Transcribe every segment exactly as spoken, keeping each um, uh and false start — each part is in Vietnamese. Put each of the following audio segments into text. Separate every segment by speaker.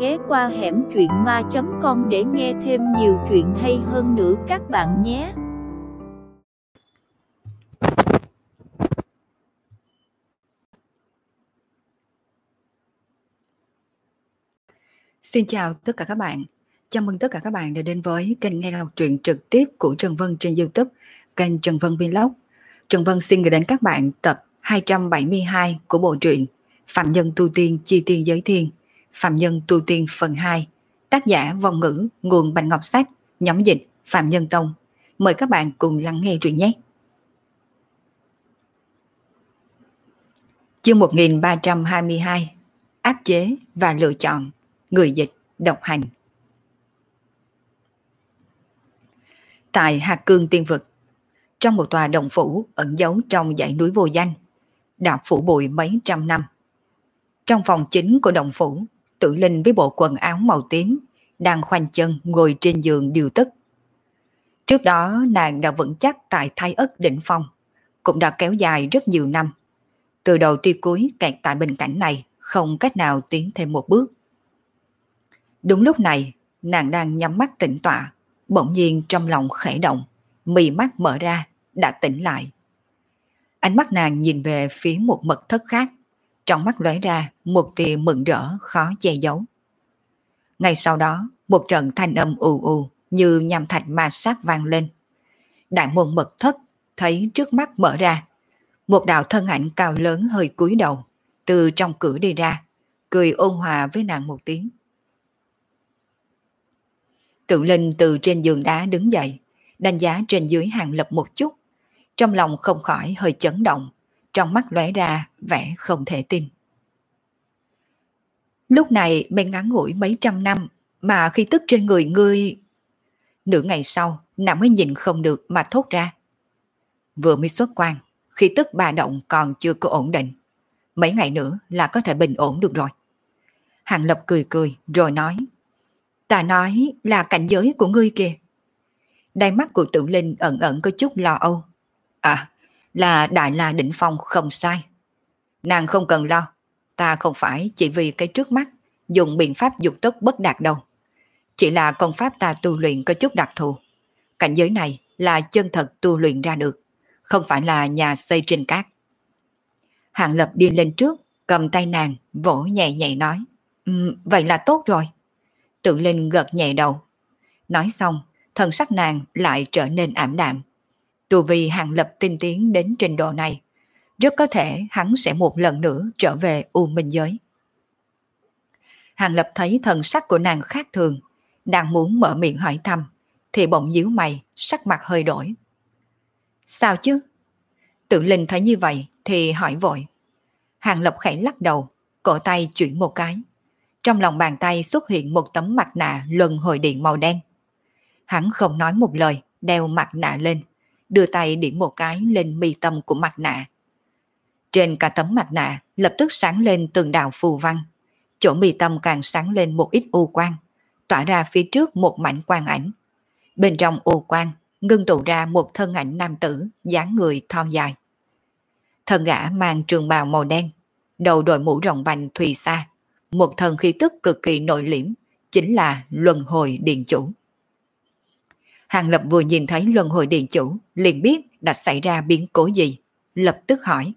Speaker 1: ghé qua hẻm truyện ma chấm com để nghe thêm nhiều chuyện hay hơn nữa các bạn nhé.
Speaker 2: Xin chào tất cả các bạn. Chào mừng tất cả các bạn đã đến với kênh nghe đọc truyện trực tiếp của Trần Vân trên YouTube, kênh Trần Vân Vlog. Trần Vân xin gửi đến các bạn tập hai trăm bảy mươi hai của bộ truyện Phạm Nhân Tu Tiên Chi Tiên Giới Thiên, Phạm Nhân Tu Tiên phần hai, tác giả Vong Ngữ, nguồn Bạch Ngọc Sách, nhóm dịch Phạm Nhân Tông. Mời các bạn cùng lắng nghe truyện nhé. Chương một nghìn ba trăm hai mươi hai, áp chế và lựa chọn, người dịch độc hành. Tại Hạt Cương Tiên Vực, trong một tòa động phủ ẩn giấu trong dãy núi vô danh, đã phủ bụi mấy trăm năm. Trong phòng chính của động phủ, Tử Linh với bộ quần áo màu tím đang khoanh chân ngồi trên giường điều tức. Trước đó nàng đã vững chắc tại Thái Ất đỉnh phong, cũng đã kéo dài rất nhiều năm. Từ đầu tới cuối kẹt tại bình cảnh này, không cách nào tiến thêm một bước. Đúng lúc này, nàng đang nhắm mắt tĩnh tọa, bỗng nhiên trong lòng khẽ động, mí mắt mở ra, đã tỉnh lại. Ánh mắt nàng nhìn về phía một mật thất khác, trong mắt lóe ra một tia mừng rỡ khó che giấu. Ngay sau đó, một trận thanh âm ù ù như nham thạch ma sát vang lên. Đại môn mật thất thấy trước mắt mở ra, một đạo thân ảnh cao lớn hơi cúi đầu, từ trong cửa đi ra, cười ôn hòa với nàng một tiếng. Tự Linh từ trên giường đá đứng dậy, đánh giá trên dưới Hàng Lập một chút, trong lòng không khỏi hơi chấn động, trong mắt lóe ra vẻ không thể tin. Lúc này mới ngắn ngủi mấy trăm năm mà khí tức trên người ngươi... Nửa ngày sau, nàng mới nhìn không được mà thốt ra. Vừa mới xuất quan, khí tức bà động còn chưa có ổn định. Mấy ngày nữa là có thể bình ổn được rồi. Hàng Lập cười cười rồi nói. Ta nói là cảnh giới của ngươi kìa. Đáy mắt của Tử Linh ẩn ẩn có chút lo âu. À, là Đại La đỉnh phong không sai. Nàng không cần lo, ta không phải chỉ vì cái trước mắt dùng biện pháp dục tốc bất đạt đâu. Chỉ là công pháp ta tu luyện có chút đặc thù. Cảnh giới này là chân thật tu luyện ra được, không phải là nhà xây trên cát. Hàng Lập đi lên trước, cầm tay nàng, vỗ nhẹ nhẹ nói. Um, vậy là tốt rồi. Tự Linh gật nhẹ đầu. Nói xong, thần sắc nàng lại trở nên ảm đạm. Tu vi Hàng Lập tinh tiến đến trình độ này, rất có thể hắn sẽ một lần nữa trở về U Minh Giới. Hàng Lập thấy thần sắc của nàng khác thường, đang muốn mở miệng hỏi thăm, thì bỗng nhíu mày, sắc mặt hơi đổi. Sao chứ? Tự Linh thấy như vậy thì hỏi vội. Hàng Lập khẽ lắc đầu, cổ tay chuyển một cái. Trong lòng bàn tay xuất hiện một tấm mặt nạ luân hồi điện màu đen. Hắn không nói một lời, đeo mặt nạ lên, đưa tay điểm một cái lên mi tâm của mặt nạ. Trên cả tấm mặt nạ lập tức sáng lên từng đạo phù văn. Chỗ mi tâm càng sáng lên một ít u quang, tỏa ra phía trước một mảnh quang ảnh. Bên trong u quang ngưng tụ ra một thân ảnh nam tử dáng người thon dài. Thân gã mang trường bào màu đen, đầu đội mũ rộng vành thùy sa, một thần khí tức cực kỳ nội liễm, chính là Luân Hồi Điện Chủ. Hàng Lập vừa nhìn thấy Luân Hồi Điện Chủ, liền biết đã xảy ra biến cố gì, lập tức hỏi.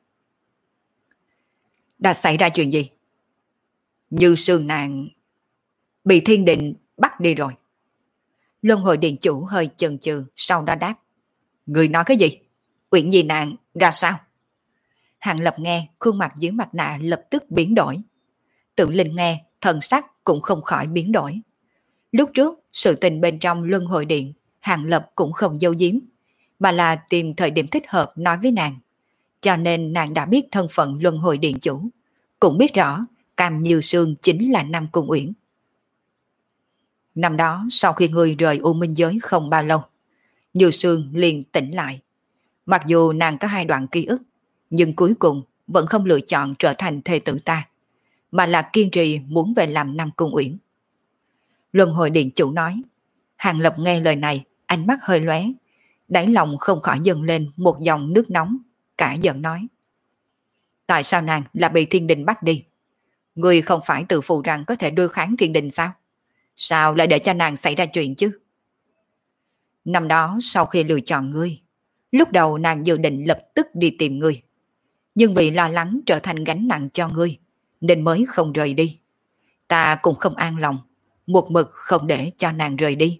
Speaker 2: Đã xảy ra chuyện gì? Như Sương nàng bị thiên định bắt đi rồi. Luân Hồi Điện Chủ hơi chần chừ, sau đó đáp. Người nói cái gì? Uyển Nhi nàng ra sao? Hàng Lập nghe, khuôn mặt dưới mặt nạ lập tức biến đổi. Tự Linh nghe, thần sắc cũng không khỏi biến đổi. Lúc trước, sự tình bên trong Luân Hồi Điện, Hàng Lập cũng không giấu giếm, mà là tìm thời điểm thích hợp nói với nàng. Cho nên nàng đã biết thân phận Luân Hồi Điện Chủ, cũng biết rõ Cam Như Sương chính là Nam Cung Uyển. Năm đó, sau khi người rời U Minh Giới không bao lâu, Như Sương liền tỉnh lại. Mặc dù nàng có hai đoạn ký ức, nhưng cuối cùng vẫn không lựa chọn trở thành thê tử ta, mà là kiên trì muốn về làm Nam Cung Uyển. Luân Hồi Điện Chủ nói. Hàng Lập nghe lời này, ánh mắt hơi lóe, đáy lòng không khỏi dâng lên một dòng nước nóng, cả giận nói. Tại sao nàng lại bị thiên đình bắt đi? Ngươi không phải tự phụ rằng có thể đối kháng thiên đình sao? Sao lại để cho nàng xảy ra chuyện chứ? Năm đó sau khi lựa chọn ngươi, lúc đầu nàng dự định lập tức đi tìm ngươi. Nhưng vì lo lắng trở thành gánh nặng cho ngươi, nên mới không rời đi. Ta cũng không an lòng, một mực không để cho nàng rời đi.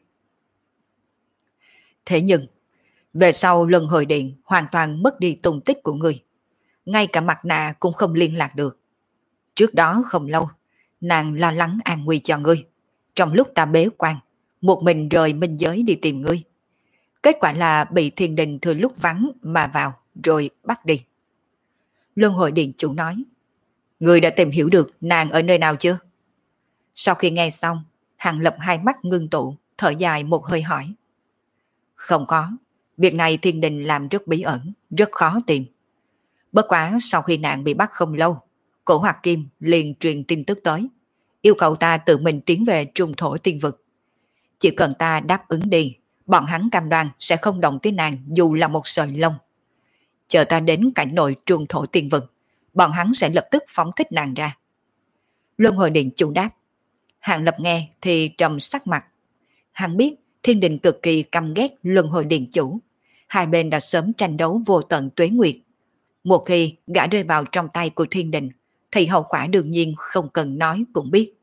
Speaker 2: Thế nhưng, về sau luân hồi điện hoàn toàn mất đi tung tích của ngươi. Ngay cả mặt nạ cũng không liên lạc được. Trước đó không lâu, nàng lo lắng an nguy cho ngươi. Trong lúc ta bế quan, một mình rời minh giới đi tìm ngươi. Kết quả là bị thiên đình thừa lúc vắng mà vào, rồi bắt đi. Luân hồi điện chủ nói, ngươi đã tìm hiểu được nàng ở nơi nào chưa? Sau khi nghe xong, Hàng Lập hai mắt ngưng tụ, thở dài một hơi hỏi. Không có, việc này thiên đình làm rất bí ẩn, rất khó tìm. Bất quá sau khi nàng bị bắt không lâu, Cổ Hoạt Kim liền truyền tin tức tới, yêu cầu ta tự mình tiến về trung thổ tiên vực. Chỉ cần ta đáp ứng đi, bọn hắn cam đoan sẽ không động tới nàng dù là một sợi lông. Chờ ta đến cảnh nội trung thổ tiên vực, bọn hắn sẽ lập tức phóng thích nàng ra. Luân hồi điện chủ đáp. Hàng Lập nghe thì trầm sắc mặt. Hắn biết thiên đình cực kỳ căm ghét luân hồi điện chủ. Hai bên đã sớm tranh đấu vô tận tuế nguyệt. Một khi gã rơi vào trong tay của thiên đình, thì hậu quả đương nhiên không cần nói cũng biết.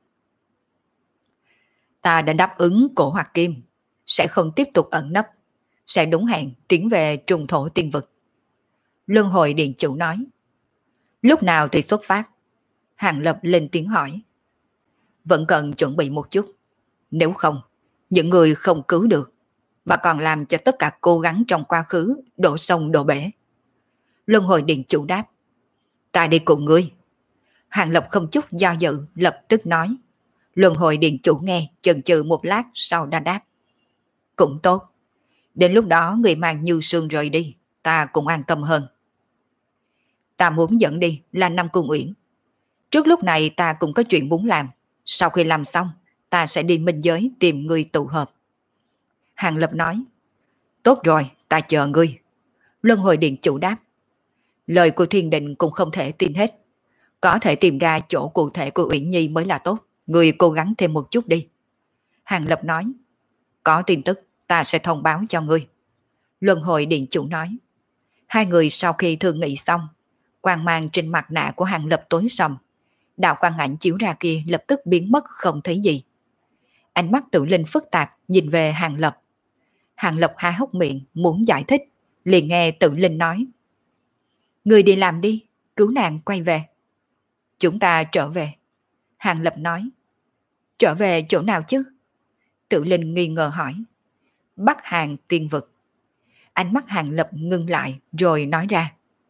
Speaker 2: Ta đã đáp ứng Cổ Hoạt Kim, sẽ không tiếp tục ẩn nấp, sẽ đúng hẹn tiến về trung thổ tiên vực. Luân hồi điện chủ nói. Lúc nào thì xuất phát? Hàng Lập lên tiếng hỏi. Vẫn cần chuẩn bị một chút. Nếu không, những người không cứu được, và còn làm cho tất cả cố gắng trong quá khứ đổ sông đổ bể. Luân hồi điện chủ đáp. Ta đi cùng ngươi. Hàng Lập không chút do dự, lập tức nói. Luân hồi điện chủ nghe chần chừ một lát sau đã đáp. Cũng tốt. Đến lúc đó người mang Như Sương rời đi, ta cũng an tâm hơn. Ta muốn dẫn đi là Nam Cung Uyển. Trước lúc này ta cũng có chuyện muốn làm. Sau khi làm xong, ta sẽ đi minh giới tìm người tụ hợp. Hàng Lập nói. Tốt rồi, ta chờ ngươi. Luân hồi điện chủ đáp. Lời của thiên định cũng không thể tin hết. Có thể tìm ra chỗ cụ thể của Uyển Nhi mới là tốt. Ngươi cố gắng thêm một chút đi. Hàng Lập nói. Có tin tức, ta sẽ thông báo cho ngươi. Luân hồi điện chủ nói. Hai người sau khi thương nghị xong, quang mang trên mặt nạ của Hàng Lập tối sầm. Đạo quang ảnh chiếu ra kia lập tức biến mất không thấy gì. Ánh mắt Tự Linh phức tạp nhìn về Hàng Lập. Hàng Lập há hốc miệng muốn giải thích, liền nghe Tự Linh nói. Người đi làm đi, cứu nàng quay về. Chúng ta trở về. Hàng Lập nói. Trở về chỗ nào chứ? Tự Linh nghi ngờ hỏi. Bắc Hàng tiên vực. Ánh mắt Hàng Lập ngưng lại rồi nói ra.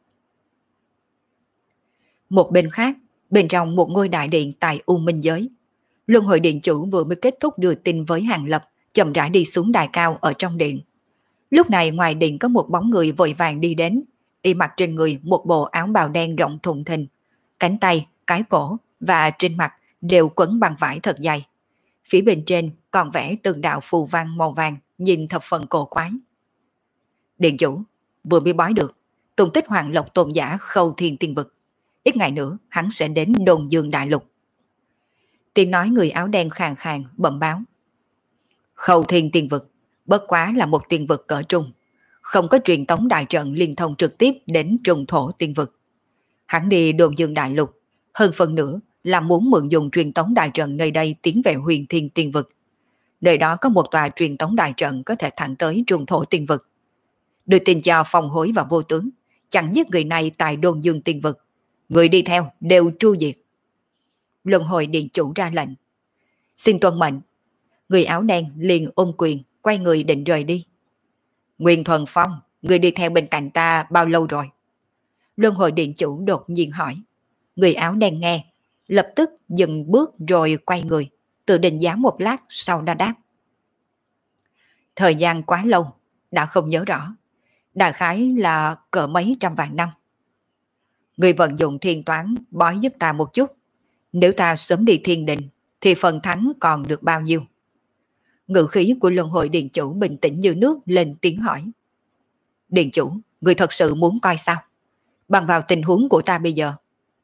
Speaker 2: Một bên khác, bên trong một ngôi đại điện tại U Minh Giới, Luân hồi điện chủ vừa mới kết thúc đưa tin với Hàng Lập, chậm rãi đi xuống đài cao ở trong điện. Lúc này ngoài điện có một bóng người vội vàng đi đến, y mặc trên người một bộ áo bào đen rộng thùng thình, cánh tay, cái cổ và trên mặt đều quấn bằng vải thật dày. Phía bên trên còn vẽ từng đạo phù văn màu vàng, nhìn thập phần cổ quái. Điện chủ vừa mới bói được tung tích Hoàng Lộc tôn giả Khâu Thiên Tiên Vực. Ít ngày nữa hắn sẽ đến Đồn Dương Đại Lục. Tiếng nói người áo đen khàn khàn bẩm báo. Khâu Thiên Tiên Vực bất quá là một tiên vực cỡ trung, không có truyền tống đại trận liên thông trực tiếp đến trung thổ tiên vực. Hắn đi Đồn Dương Đại Lục, hơn phần nữa là muốn mượn dùng truyền tống đại trận nơi đây tiến về Huyền Thiên Tiên Vực. Nơi đó có một tòa truyền tống đại trận có thể thẳng tới trung thổ tiên vực. Đưa tin cho Phong Hối và Vô Tướng, chẳng giết người này tại Đồn Dương Tiên Vực. Người đi theo đều tru diệt. Luân hồi điện chủ ra lệnh. Xin tuân mệnh. Người áo đen liền ôm quyền, quay người định rời đi. Nguyên Thuần Phong, người đi theo bên cạnh ta bao lâu rồi? Luân hồi điện chủ đột nhiên hỏi. Người áo đen nghe, lập tức dừng bước rồi quay người, tự định giá một lát sau đã đáp. Thời gian quá lâu, đã không nhớ rõ. Đại khái là cỡ mấy trăm vạn năm. Người vận dụng thiên toán bói giúp ta một chút. Nếu ta sớm đi thiên đình, thì phần thắng còn được bao nhiêu? Ngữ khí của luân hồi điện chủ bình tĩnh như nước lên tiếng hỏi. Điện chủ, người thật sự muốn coi sao? Bằng vào tình huống của ta bây giờ,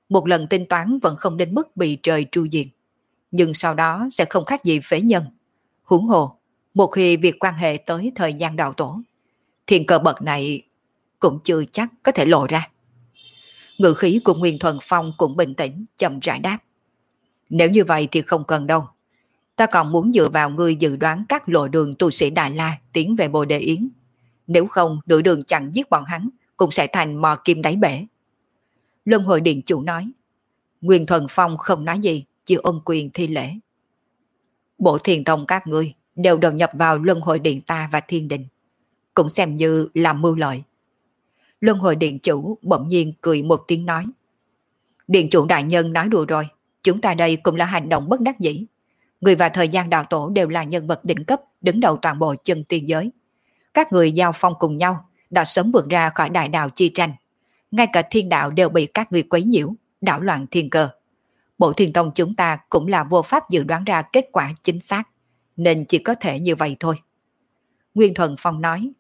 Speaker 2: một lần tính toán vẫn không đến mức bị trời tru diệt, nhưng sau đó sẽ không khác gì phế nhân. Huống hồ, một khi việc quan hệ tới thời gian đạo tổ, thiên cơ bậc này cũng chưa chắc có thể lộ ra. Ngữ khí của Nguyên Thuần Phong cũng bình tĩnh, chậm rãi đáp. Nếu như vậy thì không cần đâu. Ta còn muốn dựa vào ngươi dự đoán các lộ đường tu sĩ Đại La tiến về Bồ Đề Yến. Nếu không, nửa đường chặn giết bọn hắn cũng sẽ thành mò kim đáy bể. Luân Hồi Điện chủ nói. Nguyên Thuần Phong không nói gì, chỉ ôm quyền thi lễ. Bộ thiền tông các ngươi đều đầu nhập vào Luân Hồi Điện ta và Thiên Đình, cũng xem như làm mưu lợi. Luân Hồi Điện chủ bỗng nhiên cười một tiếng nói. Điện chủ đại nhân nói đùa rồi, chúng ta đây cũng là hành động bất đắc dĩ. Người và thời gian đạo tổ đều là nhân vật đỉnh cấp đứng đầu toàn bộ chân tiên giới. Các người giao phong cùng nhau đã sớm vượt ra khỏi đại đạo chi tranh. Ngay cả thiên đạo đều bị các người quấy nhiễu, đảo loạn thiên cơ. Bộ thiền tông chúng ta cũng là vô pháp dự đoán ra kết quả chính xác, nên chỉ có thể như vậy thôi. Nguyên Thuần Phong nói.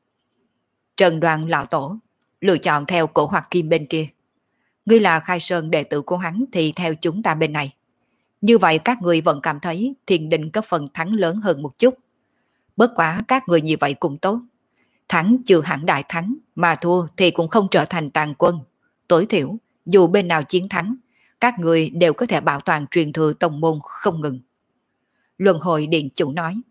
Speaker 2: Trần Đoàn lão tổ lựa chọn theo cổ hoặc kim bên kia. Ngươi là Khai Sơn đệ tử của hắn thì theo chúng ta bên này. Như vậy các người vẫn cảm thấy Thiên Đình có phần thắng lớn hơn một chút. Bất quá các người như vậy cũng tốt. Thắng chưa hẳn đại thắng, mà thua thì cũng không trở thành tàn quân. Tối thiểu, dù bên nào chiến thắng, các người đều có thể bảo toàn truyền thừa tông môn không ngừng. Luân Hồi Điện chủ nói.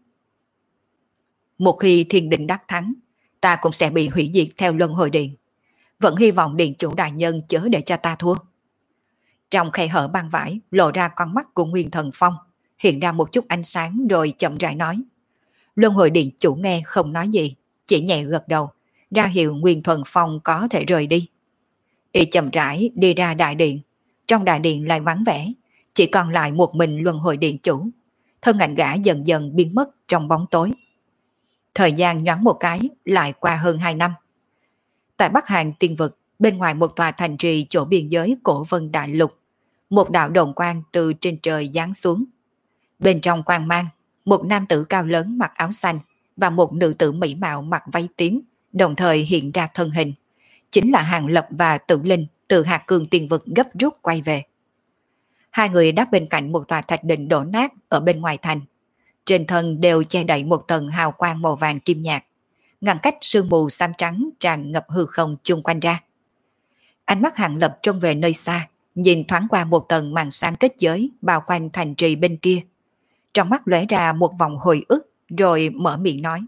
Speaker 2: Một khi Thiên Đình đắc thắng, ta cũng sẽ bị hủy diệt theo Luân Hồi Điện. Vẫn hy vọng Điện chủ đại nhân chớ để cho ta thua. Trong khe hở băng vải lộ ra con mắt của Nguyên Thần Phong, hiện ra một chút ánh sáng rồi chậm rãi nói. Luân Hồi Điện chủ nghe không nói gì, chỉ nhẹ gật đầu, ra hiệu Nguyên Thần Phong có thể rời đi. Y chậm rãi đi ra đại điện, trong đại điện lại vắng vẻ, chỉ còn lại một mình Luân Hồi Điện chủ. Thân ảnh gã dần dần biến mất trong bóng tối. Thời gian nhoáng một cái lại qua hơn hai năm. Tại Bắc Hàn Tiên Vực, bên ngoài một tòa thành trì chỗ biên giới Cổ Vân Đại Lục, một đạo đồng quang từ trên trời giáng xuống. Bên trong quang mang, một nam tử cao lớn mặc áo xanh và một nữ tử mỹ mạo mặc váy tím đồng thời hiện ra thân hình. Chính là Hàng Lập và Tử Linh từ Hạt Cương Tiên Vực gấp rút quay về. Hai người đáp bên cạnh một tòa thạch đình đổ nát ở bên ngoài thành. Trên thân đều che đậy một tầng hào quang màu vàng kim nhạt, ngăn cách sương mù xám trắng tràn ngập hư không chung quanh ra. Ánh mắt Hàng Lập trông về nơi xa, nhìn thoáng qua một tầng màn sáng kết giới bao quanh thành trì bên kia. Trong mắt lóe ra một vòng hồi ức rồi mở miệng nói.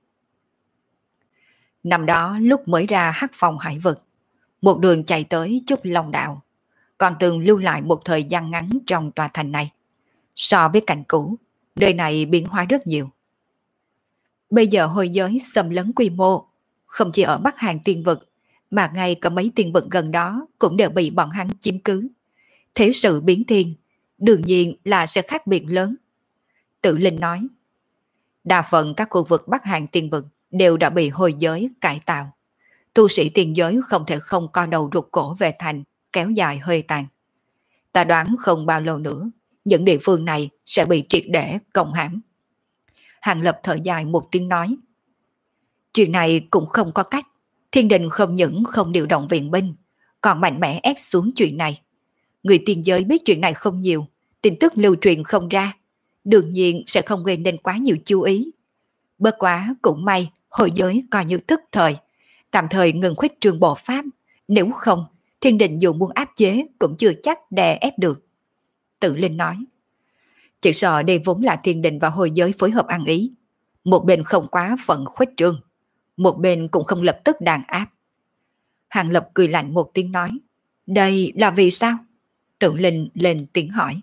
Speaker 2: Năm đó lúc mới ra Hắc Phong Hải Vực, một đường chạy tới Trúc Long Đạo, còn từng lưu lại một thời gian ngắn trong tòa thành này. So với cảnh cũ, nơi này biến hóa rất nhiều. Bây giờ hồi giới xâm lấn quy mô, không chỉ ở Bắc Hàn Tiên Vực, mà ngay cả mấy tiên vực gần đó cũng đều bị bọn hắn chiếm cứ. Thế sự biến thiên, đương nhiên là sẽ khác biệt lớn. Tử Linh nói, đa phần các khu vực Bắc Hàn Tiên Vực đều đã bị hồi giới cải tạo. Tu sĩ tiên giới không thể không co đầu rụt cổ về thành, kéo dài hơi tàn. Ta đoán không bao lâu nữa, những địa phương này sẽ bị triệt để công hãm. Hàng Lập thở dài một tiếng nói, chuyện này cũng không có cách. Thiên Đình không những không điều động viện binh, còn mạnh mẽ ép xuống chuyện này. Người tiên giới biết chuyện này không nhiều, tin tức lưu truyền không ra, đương nhiên sẽ không gây nên quá nhiều chú ý. Bất quá cũng may hội giới coi như tức thời, tạm thời ngừng khuếch trương bộ pháp, nếu không Thiên Đình dù muốn áp chế cũng chưa chắc đè ép được. Tử Linh nói, chỉ sợ đây vốn là Thiên Đình và hội giới phối hợp ăn ý, một bên không quá phận khuếch trương, một bên cũng không lập tức đàn áp. Hàng Lập cười lạnh một tiếng nói, đây là vì sao? Tử Linh lên tiếng hỏi.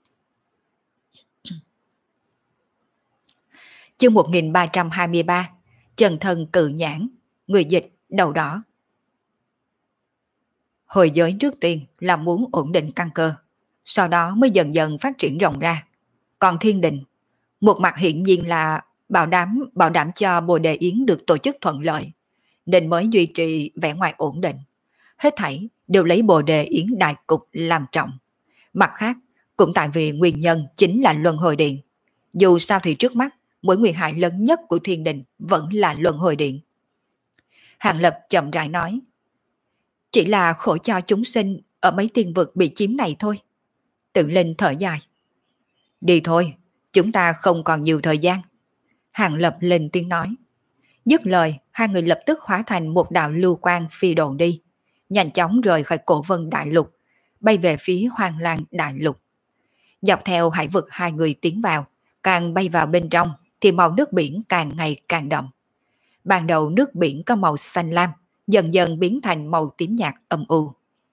Speaker 2: Chương một nghìn ba trăm hai mươi ba, Chân Thân Cự Nhãn, người dịch đầu đỏ. Hồi giới trước tiên là muốn ổn định căn cơ, sau đó mới dần dần phát triển rộng ra. Còn Thiên Đình, một mặt hiển nhiên là bảo đảm bảo đảm cho Bồ Đề Yến được tổ chức thuận lợi, nên mới duy trì vẻ ngoài ổn định. Hết thảy đều lấy Bồ Đề Yến đại cục làm trọng. Mặt khác, cũng tại vì nguyên nhân chính là Luân Hồi Điện. Dù sao thì trước mắt, mối nguy hại lớn nhất của Thiên Đình vẫn là Luân Hồi Điện. Hàng Lập chậm rãi nói, chỉ là khổ cho chúng sinh ở mấy tiên vực bị chiếm này thôi. Tự Linh thở dài. Đi thôi, chúng ta không còn nhiều thời gian. Hàng Lập lên tiếng nói. Dứt lời, hai người lập tức hóa thành một đạo lưu quang phi độn đi, nhanh chóng rời khỏi Cổ Vân Đại Lục, bay về phía Hoang Lang Đại Lục. Dọc theo hải vực hai người tiến vào, càng bay vào bên trong thì màu nước biển càng ngày càng đậm. Ban đầu nước biển có màu xanh lam, dần dần biến thành màu tím nhạt âm u.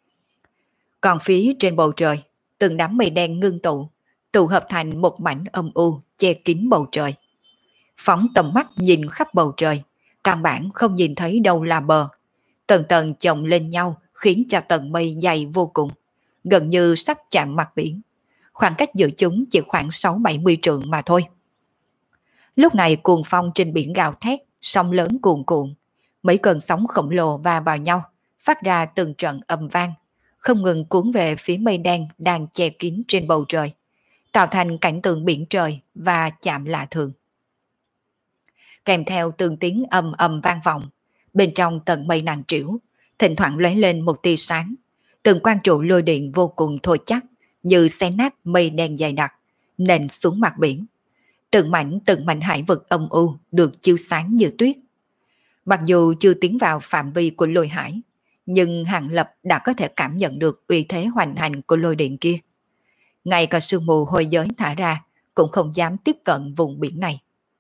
Speaker 2: Còn phía trên bầu trời, từng đám mây đen ngưng tụ, tụ hợp thành một mảnh âm u che kín bầu trời. Phóng tầm mắt nhìn khắp bầu trời, căn bản không nhìn thấy đâu là bờ. Tầng tầng chồng lên nhau khiến cho tầng mây dày vô cùng, gần như sắp chạm mặt biển. Khoảng cách giữa chúng chỉ khoảng sáu bảy mươi trượng mà thôi. Lúc này cuồng phong trên biển gào thét, sóng lớn cuồn cuộn. Mấy cơn sóng khổng lồ va vào nhau, phát ra từng trận âm vang, không ngừng cuốn về phía mây đen đang che kín trên bầu trời, tạo thành cảnh tượng biển trời và chạm lạ thường. Kèm theo từng tiếng ầm ầm vang vọng, bên trong tầng mây nặng trĩu, thỉnh thoảng lóe lên một tia sáng, từng quang trụ lôi điện vô cùng thô chắc, như xé nát mây đen dày đặc, nện xuống mặt biển. Từng mảnh từng mảnh hải vực âm u được chiếu sáng như tuyết. Mặc dù chưa tiến vào phạm vi của lôi hải, nhưng Hàng Lập đã có thể cảm nhận được uy thế hoành hành của lôi điện kia. Ngay cả sương mù hôi giới thả ra cũng không dám tiếp cận vùng biển này.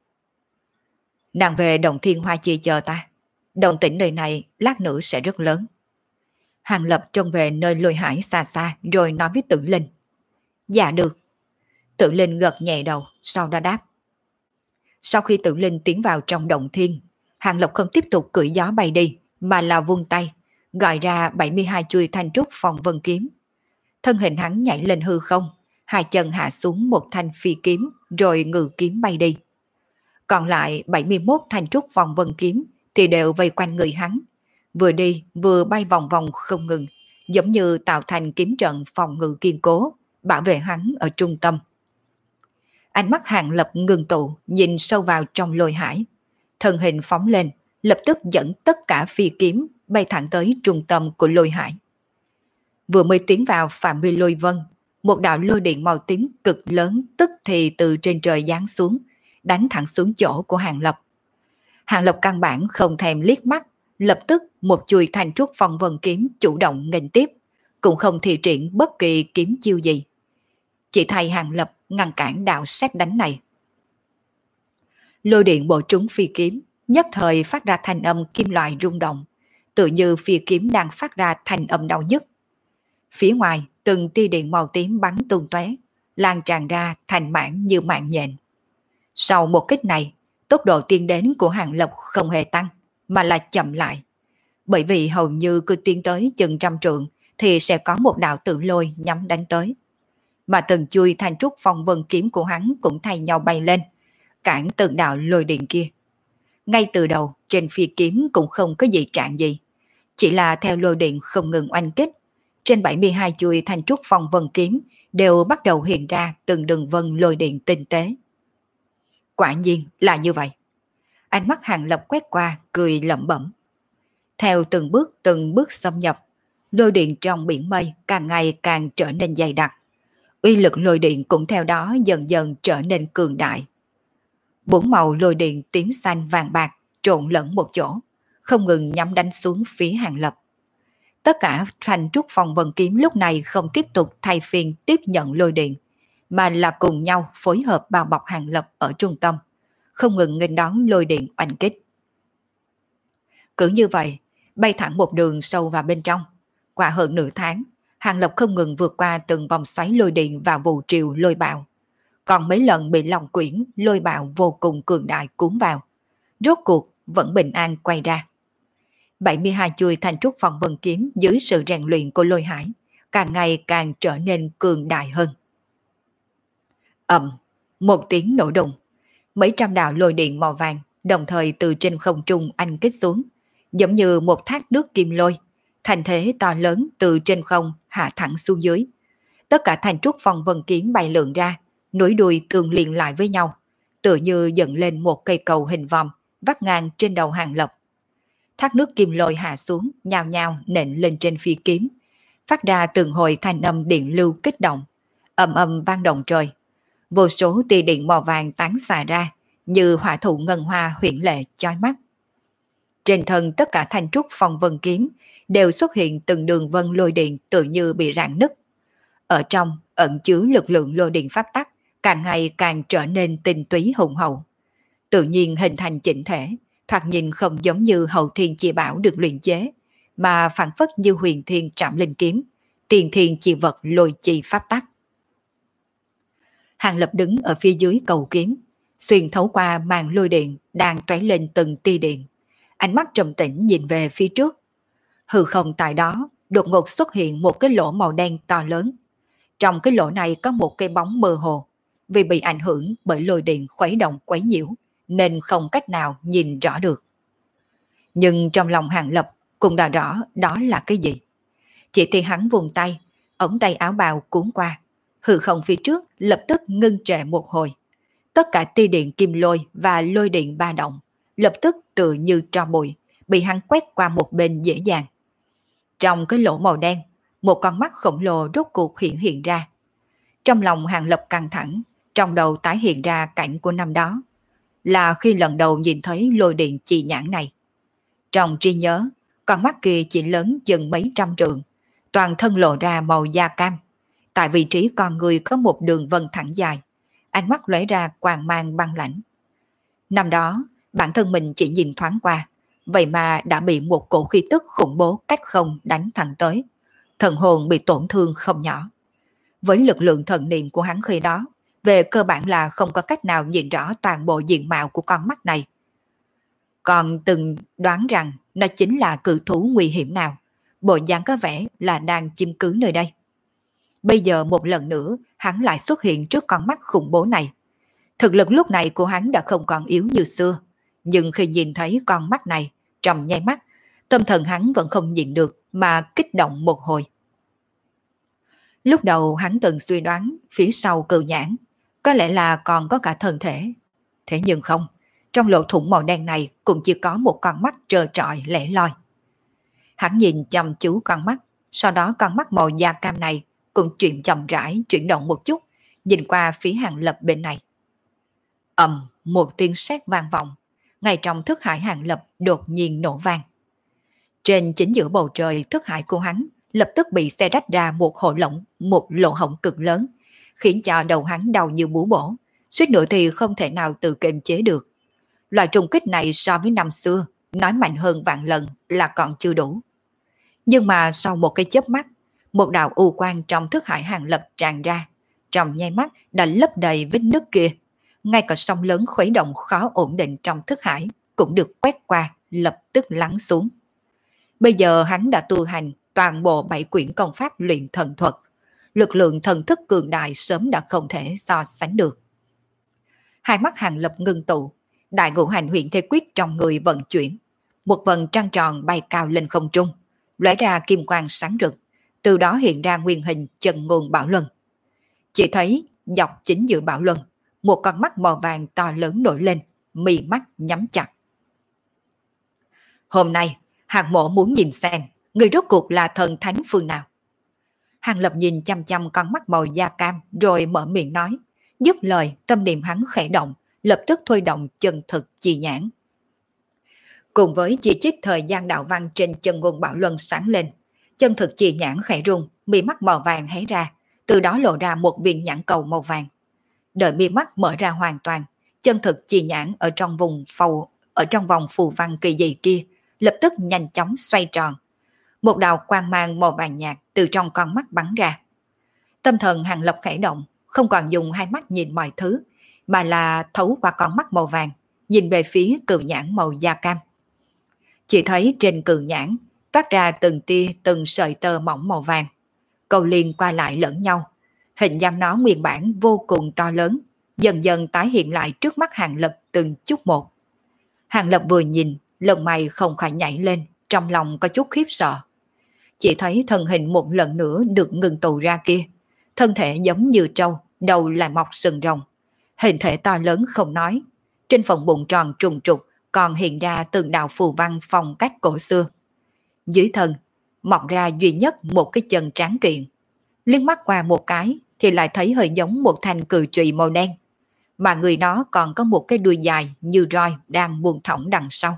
Speaker 2: Nàng về Động Thiên Hoa Chi chờ ta. Động tĩnh nơi này lát nữa sẽ rất lớn. Hàng Lập trông về nơi lôi hải xa xa rồi nói với Tử Linh. Dạ được. Tử Linh gật nhẹ đầu, sau đó đáp. Sau khi Tử Linh tiến vào trong Động Thiên, Hàng Lập không tiếp tục cưỡi gió bay đi, mà là vung tay, gọi ra bảy mươi hai chuôi thanh trúc phong vân kiếm. Thân hình hắn nhảy lên hư không, hai chân hạ xuống một thanh phi kiếm, rồi ngự kiếm bay đi. Còn lại bảy mươi mốt thanh trúc phong vân kiếm thì đều vây quanh người hắn, vừa đi vừa bay vòng vòng không ngừng, giống như tạo thành kiếm trận phòng ngự kiên cố, bảo vệ hắn ở trung tâm. Ánh mắt Hàng Lập ngừng tụ, nhìn sâu vào trong lôi hải. Thân hình phóng lên, lập tức dẫn tất cả phi kiếm bay thẳng tới trung tâm của lôi hải. Vừa mới tiến vào phạm vi lôi vân, một đạo lôi điện màu tím cực lớn tức thì từ trên trời giáng xuống, đánh thẳng xuống chỗ của Hàng Lập. Hàng Lập căn bản không thèm liếc mắt, lập tức một chuôi thanh trúc phong vân kiếm chủ động nghênh tiếp, cũng không thi triển bất kỳ kiếm chiêu gì. Chỉ thay Hàng Lập ngăn cản đạo sét đánh này. Lôi điện bổ trúng phi kiếm, nhất thời phát ra thanh âm kim loại rung động, tự như phi kiếm đang phát ra thanh âm đau nhức. Phía ngoài, từng tia điện màu tím bắn tung tóe, lan tràn ra thành mảng như mạng nhện. Sau một kích này, tốc độ tiến đến của Hàng Lập không hề tăng, mà là chậm lại. Bởi vì hầu như cứ tiến tới chừng trăm trượng thì sẽ có một đạo tử lôi nhắm đánh tới. Mà từng chui thanh trúc phong vân kiếm của hắn cũng thay nhau bay lên, cản từng đạo lôi điện kia. Ngay từ đầu, trên phi kiếm cũng không có gì trạng gì, chỉ là theo lôi điện không ngừng oanh kích, trên bảy mươi hai chuôi thanh trúc phong vân kiếm đều bắt đầu hiện ra từng đường vân lôi điện tinh tế. Quả nhiên là như vậy. Ánh mắt Hàng Lập quét qua, cười lẩm bẩm. Theo từng bước từng bước xâm nhập, lôi điện trong biển mây càng ngày càng trở nên dày đặc. Uy lực lôi điện cũng theo đó dần dần trở nên cường đại. Bốn màu lôi điện tím xanh vàng bạc trộn lẫn một chỗ, không ngừng nhắm đánh xuống phía Hàng Lập. Tất cả thanh trúc phong vân kiếm lúc này không tiếp tục thay phiên tiếp nhận lôi điện, mà là cùng nhau phối hợp bao bọc Hàng Lập ở trung tâm, không ngừng nghênh đón lôi điện oanh kích. Cứ như vậy, bay thẳng một đường sâu vào bên trong. Qua hơn nửa tháng, Hàng Lập không ngừng vượt qua từng vòng xoáy lôi điện và vụ triều lôi bạo. Còn mấy lần bị lòng quyển lôi bạo vô cùng cường đại cuốn vào, rốt cuộc vẫn bình an quay ra. bảy mươi hai chuôi thanh trúc phong vân kiếm dưới sự rèn luyện của lôi hải càng ngày càng trở nên cường đại hơn. Ầm, một tiếng nổ đùng, mấy trăm đạo lôi điện màu vàng đồng thời từ trên không trung anh kích xuống, giống như một thác nước kim lôi, thành thế to lớn từ trên không hạ thẳng xuống dưới. Tất cả thanh trúc phong vân kiếm bay lượn ra, nối đuôi tương liên lại với nhau, tựa như dựng lên một cây cầu hình vòm vắt ngang trên đầu Hàng Lập. Thác nước kim lôi hạ xuống, nhào nhào nện lên trên phi kiếm, phát ra từng hồi thanh âm điện lưu kích động, ầm ầm vang động trời. Vô số tia điện màu vàng tán xạ ra, như hỏa thụ ngân hoa huyễn lệ chói mắt. Trên thân tất cả thanh trúc phong vân kiếm đều xuất hiện từng đường vân lôi điện tự như bị rạn nứt. Ở trong ẩn chứa lực lượng lôi điện pháp tắc, càng ngày càng trở nên tinh túy hùng hậu. Tự nhiên hình thành chỉnh thể, thoạt nhìn không giống như hậu thiên chi bảo được luyện chế, mà phản phất như huyền thiên trảm linh kiếm, tiền thiên chi vật lôi chi pháp tắc. Hàng Lập đứng ở phía dưới cầu kiếm, xuyên thấu qua màn lôi điện đang tóe lên từng tia điện. Ánh mắt trầm tĩnh nhìn về phía trước. Hư không tại đó đột ngột xuất hiện một cái lỗ màu đen to lớn. Trong cái lỗ này có một cái bóng mơ hồ, vì bị ảnh hưởng bởi lôi điện khuấy động quấy nhiễu nên không cách nào nhìn rõ được. Nhưng trong lòng Hàng Lập cũng đã rõ đó là cái gì. Chỉ thì hắn vùng tay, ống tay áo bào cuốn qua, hư không phía trước lập tức ngưng trệ một hồi. Tất cả tia điện kim lôi và lôi điện ba động lập tức tự như tro bụi, bị hắn quét qua một bên dễ dàng. Trong cái lỗ màu đen, một con mắt khổng lồ rốt cuộc hiện hiện ra. Trong lòng Hàng Lập căng thẳng, trong đầu tái hiện ra cảnh của năm đó, là khi lần đầu nhìn thấy lôi điện chi nhãn này. Trong trí nhớ, con mắt kia chỉ lớn chừng mấy trăm trượng, toàn thân lộ ra màu da cam. Tại vị trí con người có một đường vân thẳng dài, ánh mắt lóe ra quang mang băng lãnh. Năm đó, bản thân mình chỉ nhìn thoáng qua, vậy mà đã bị một cổ khí tức khủng bố cách không đánh thẳng tới. Thần hồn bị tổn thương không nhỏ. Với lực lượng thần niệm của hắn khi đó, về cơ bản là không có cách nào nhìn rõ toàn bộ diện mạo của con mắt này. Còn từng đoán rằng nó chính là cự thú nguy hiểm nào, bộ dáng có vẻ là đang chiếm cứ nơi đây. Bây giờ một lần nữa, hắn lại xuất hiện trước con mắt khủng bố này. Thực lực lúc này của hắn đã không còn yếu như xưa, nhưng khi nhìn thấy con mắt này, trong nháy mắt, tâm thần hắn vẫn không nhịn được mà kích động một hồi. Lúc đầu hắn từng suy đoán phía sau cự nhãn có lẽ là còn có cả thân thể. Thế nhưng không, trong lỗ thủng màu đen này cũng chỉ có một con mắt trơ trọi lẻ loi. Hắn nhìn chăm chú con mắt, sau đó con mắt màu da cam này cũng chuyển chậm rãi chuyển động một chút, nhìn qua phía Hàng Lập bên này. Ầm, một tiếng sét vang vọng, ngay trong thức hải Hàng Lập đột nhiên nổ vang. Trên chính giữa bầu trời thức hải của hắn lập tức bị xe rách ra một hổ lỏng, một lỗ hổng cực lớn, khiến cho đầu hắn đau như búa bổ, suýt nữa thì không thể nào tự kiềm chế được. Loại trùng kích này so với năm xưa, nói mạnh hơn vạn lần là còn chưa đủ. Nhưng mà sau một cái chớp mắt, một đạo u quang trong thức hải Hàng Lập tràn ra, trong nháy mắt đã lấp đầy vết nứt kia. Ngay cả sóng lớn khuấy động khó ổn định trong thức hải cũng được quét qua, lập tức lắng xuống. Bây giờ hắn đã tu hành toàn bộ bảy quyển công pháp luyện thần thuật, lực lượng thần thức cường đại sớm đã không thể so sánh được. Hai mắt Hàng Lập ngưng tụ, đại ngũ hành huyền thế quyết trong người vận chuyển, một vầng trăng tròn bay cao lên không trung, lóe ra kim quang sáng rực, từ đó hiện ra nguyên hình chân ngôn bảo luân. Chỉ thấy dọc chính giữa bảo luân, một con mắt màu vàng to lớn nổi lên, mì mắt nhắm chặt. Hôm nay, Hàng Mộ muốn nhìn xem, người rốt cuộc là thần thánh phương nào. Hàng Lập nhìn chăm chăm con mắt màu da cam rồi mở miệng nói, dứt lời tâm niệm hắn khẽ động, lập tức thôi động chân thực chi nhãn. Cùng với chỉ trích thời gian đạo văn trên chân ngôn bảo luân sáng lên, chân thực chi nhãn khẽ rung, mi mắt màu vàng hé ra, từ đó lộ ra một viên nhãn cầu màu vàng. Đợi mi mắt mở ra hoàn toàn, chân thực chi nhãn ở trong vùng phù ở trong vòng phù văn kỳ dị kia lập tức nhanh chóng xoay tròn. Một đạo quang mang màu vàng nhạt từ trong con mắt bắn ra. Tâm thần Hàng Lập khẽ động, không còn dùng hai mắt nhìn mọi thứ, mà là thấu qua con mắt màu vàng, nhìn về phía cự nhãn màu da cam. Chỉ thấy trên cự nhãn toát ra từng tia từng sợi tơ mỏng màu vàng, câu liên qua lại lẫn nhau. Hình dáng nó nguyên bản vô cùng to lớn, dần dần tái hiện lại trước mắt Hàng Lập từng chút một. Hàng Lập vừa nhìn, lông mày không khỏi nhảy lên, trong lòng có chút khiếp sợ. Chỉ thấy thân hình một lần nữa được ngừng tụ ra kia, thân thể giống như trâu, đầu lại mọc sừng rồng. Hình thể to lớn không nói, trên phần bụng tròn trùng trục còn hiện ra từng đạo phù văn phong cách cổ xưa. Dưới thân, mọc ra duy nhất một cái chân tráng kiện. Liếc mắt qua một cái thì lại thấy hơi giống một thanh cự chùy màu đen, mà người nó còn có một cái đuôi dài như roi đang buông thõng đằng sau.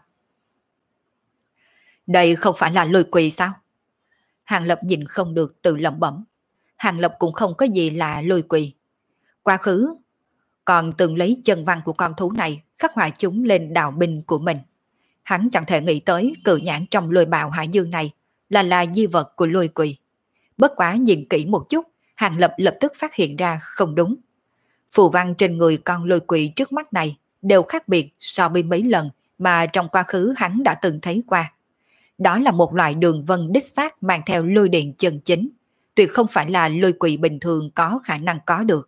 Speaker 2: Đây không phải là lôi quỳ sao? Hàng Lập nhìn không được tự lẩm bẩm. Hàng Lập cũng không có gì là lôi quỳ. Quá khứ, còn từng lấy chân văn của con thú này khắc họa chúng lên đạo binh của mình. Hắn chẳng thể nghĩ tới cự nhãn trong lôi bào hải dương này là là di vật của lôi quỳ. Bất quá nhìn kỹ một chút, Hàng Lập lập tức phát hiện ra không đúng. Phù văn trên người con lôi quỳ trước mắt này đều khác biệt so với mấy lần mà trong quá khứ hắn đã từng thấy qua. Đó là một loại đường vân đích xác mang theo lôi điện chân chính, tuyệt không phải là lôi quỳ bình thường có khả năng có được.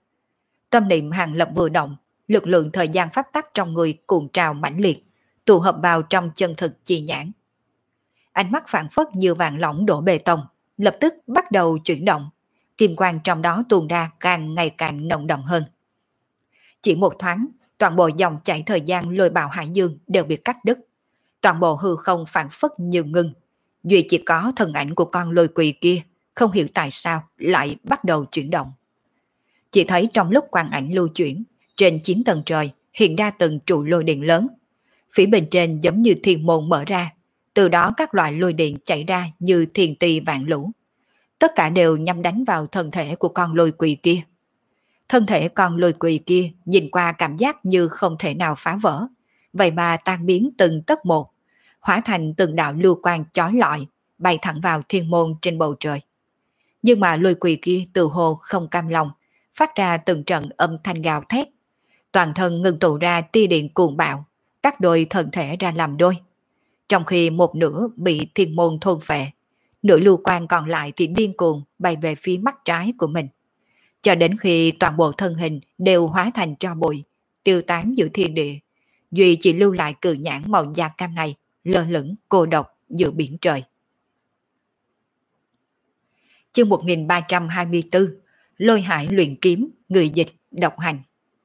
Speaker 2: Tâm niệm Hàng Lập vừa động, lực lượng thời gian pháp tắc trong người cuộn trào mãnh liệt, tụ hợp vào trong chân thực chi nhãn. Ánh mắt phản phất như vàng lỏng đổ bê tông, lập tức bắt đầu chuyển động, kim quang trong đó tuôn ra càng ngày càng nồng đậm hơn. Chỉ một thoáng, toàn bộ dòng chảy thời gian lôi bào hải dương đều bị cắt đứt. Toàn bộ hư không phản phất như ngưng, duy chỉ có thân ảnh của con lôi quỳ kia không hiểu tại sao lại bắt đầu chuyển động. Chỉ thấy trong lúc quang ảnh lưu chuyển, trên chín tầng trời hiện ra từng trụ lôi điện lớn. Phía bên trên giống như thiên môn mở ra, từ đó các loại lôi điện chảy ra như thiên ti vạn lũ. Tất cả đều nhắm đánh vào thân thể của con lôi quỳ kia. Thân thể con lôi quỳ kia nhìn qua cảm giác như không thể nào phá vỡ, vậy mà tan biến từng tấc một, hóa thành từng đạo lưu quang chói lọi, bay thẳng vào thiên môn trên bầu trời. Nhưng mà lôi quỳ kia từ hồ không cam lòng, phát ra từng trận âm thanh gào thét. Toàn thân ngưng tụ ra tia điện cuồng bạo, cắt đôi thân thể ra làm đôi. Trong khi một nửa bị thiên môn thôn phệ, nửa lưu quang còn lại thì điên cuồng bay về phía mắt trái của mình. Cho đến khi toàn bộ thân hình đều hóa thành tro bụi, tiêu tán giữa thiên địa, duy chỉ lưu lại cự nhãn màu da cam này lơ lửng cô độc giữa biển trời. Chương một nghìn ba trăm hai mươi tư, Lôi Hải luyện kiếm, người dịch, độc hành.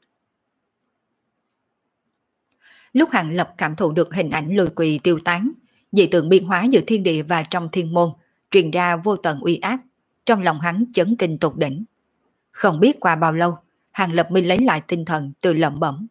Speaker 2: Lúc Hàng Lập cảm thụ được hình ảnh lôi quỳ tiêu tán, dị tượng biến hóa giữa thiên địa và trong thiên môn, truyền ra vô tận uy áp, trong lòng hắn chấn kinh tột đỉnh. Không biết qua bao lâu, Hàng Lập mới lấy lại tinh thần từ lẩm bẩm.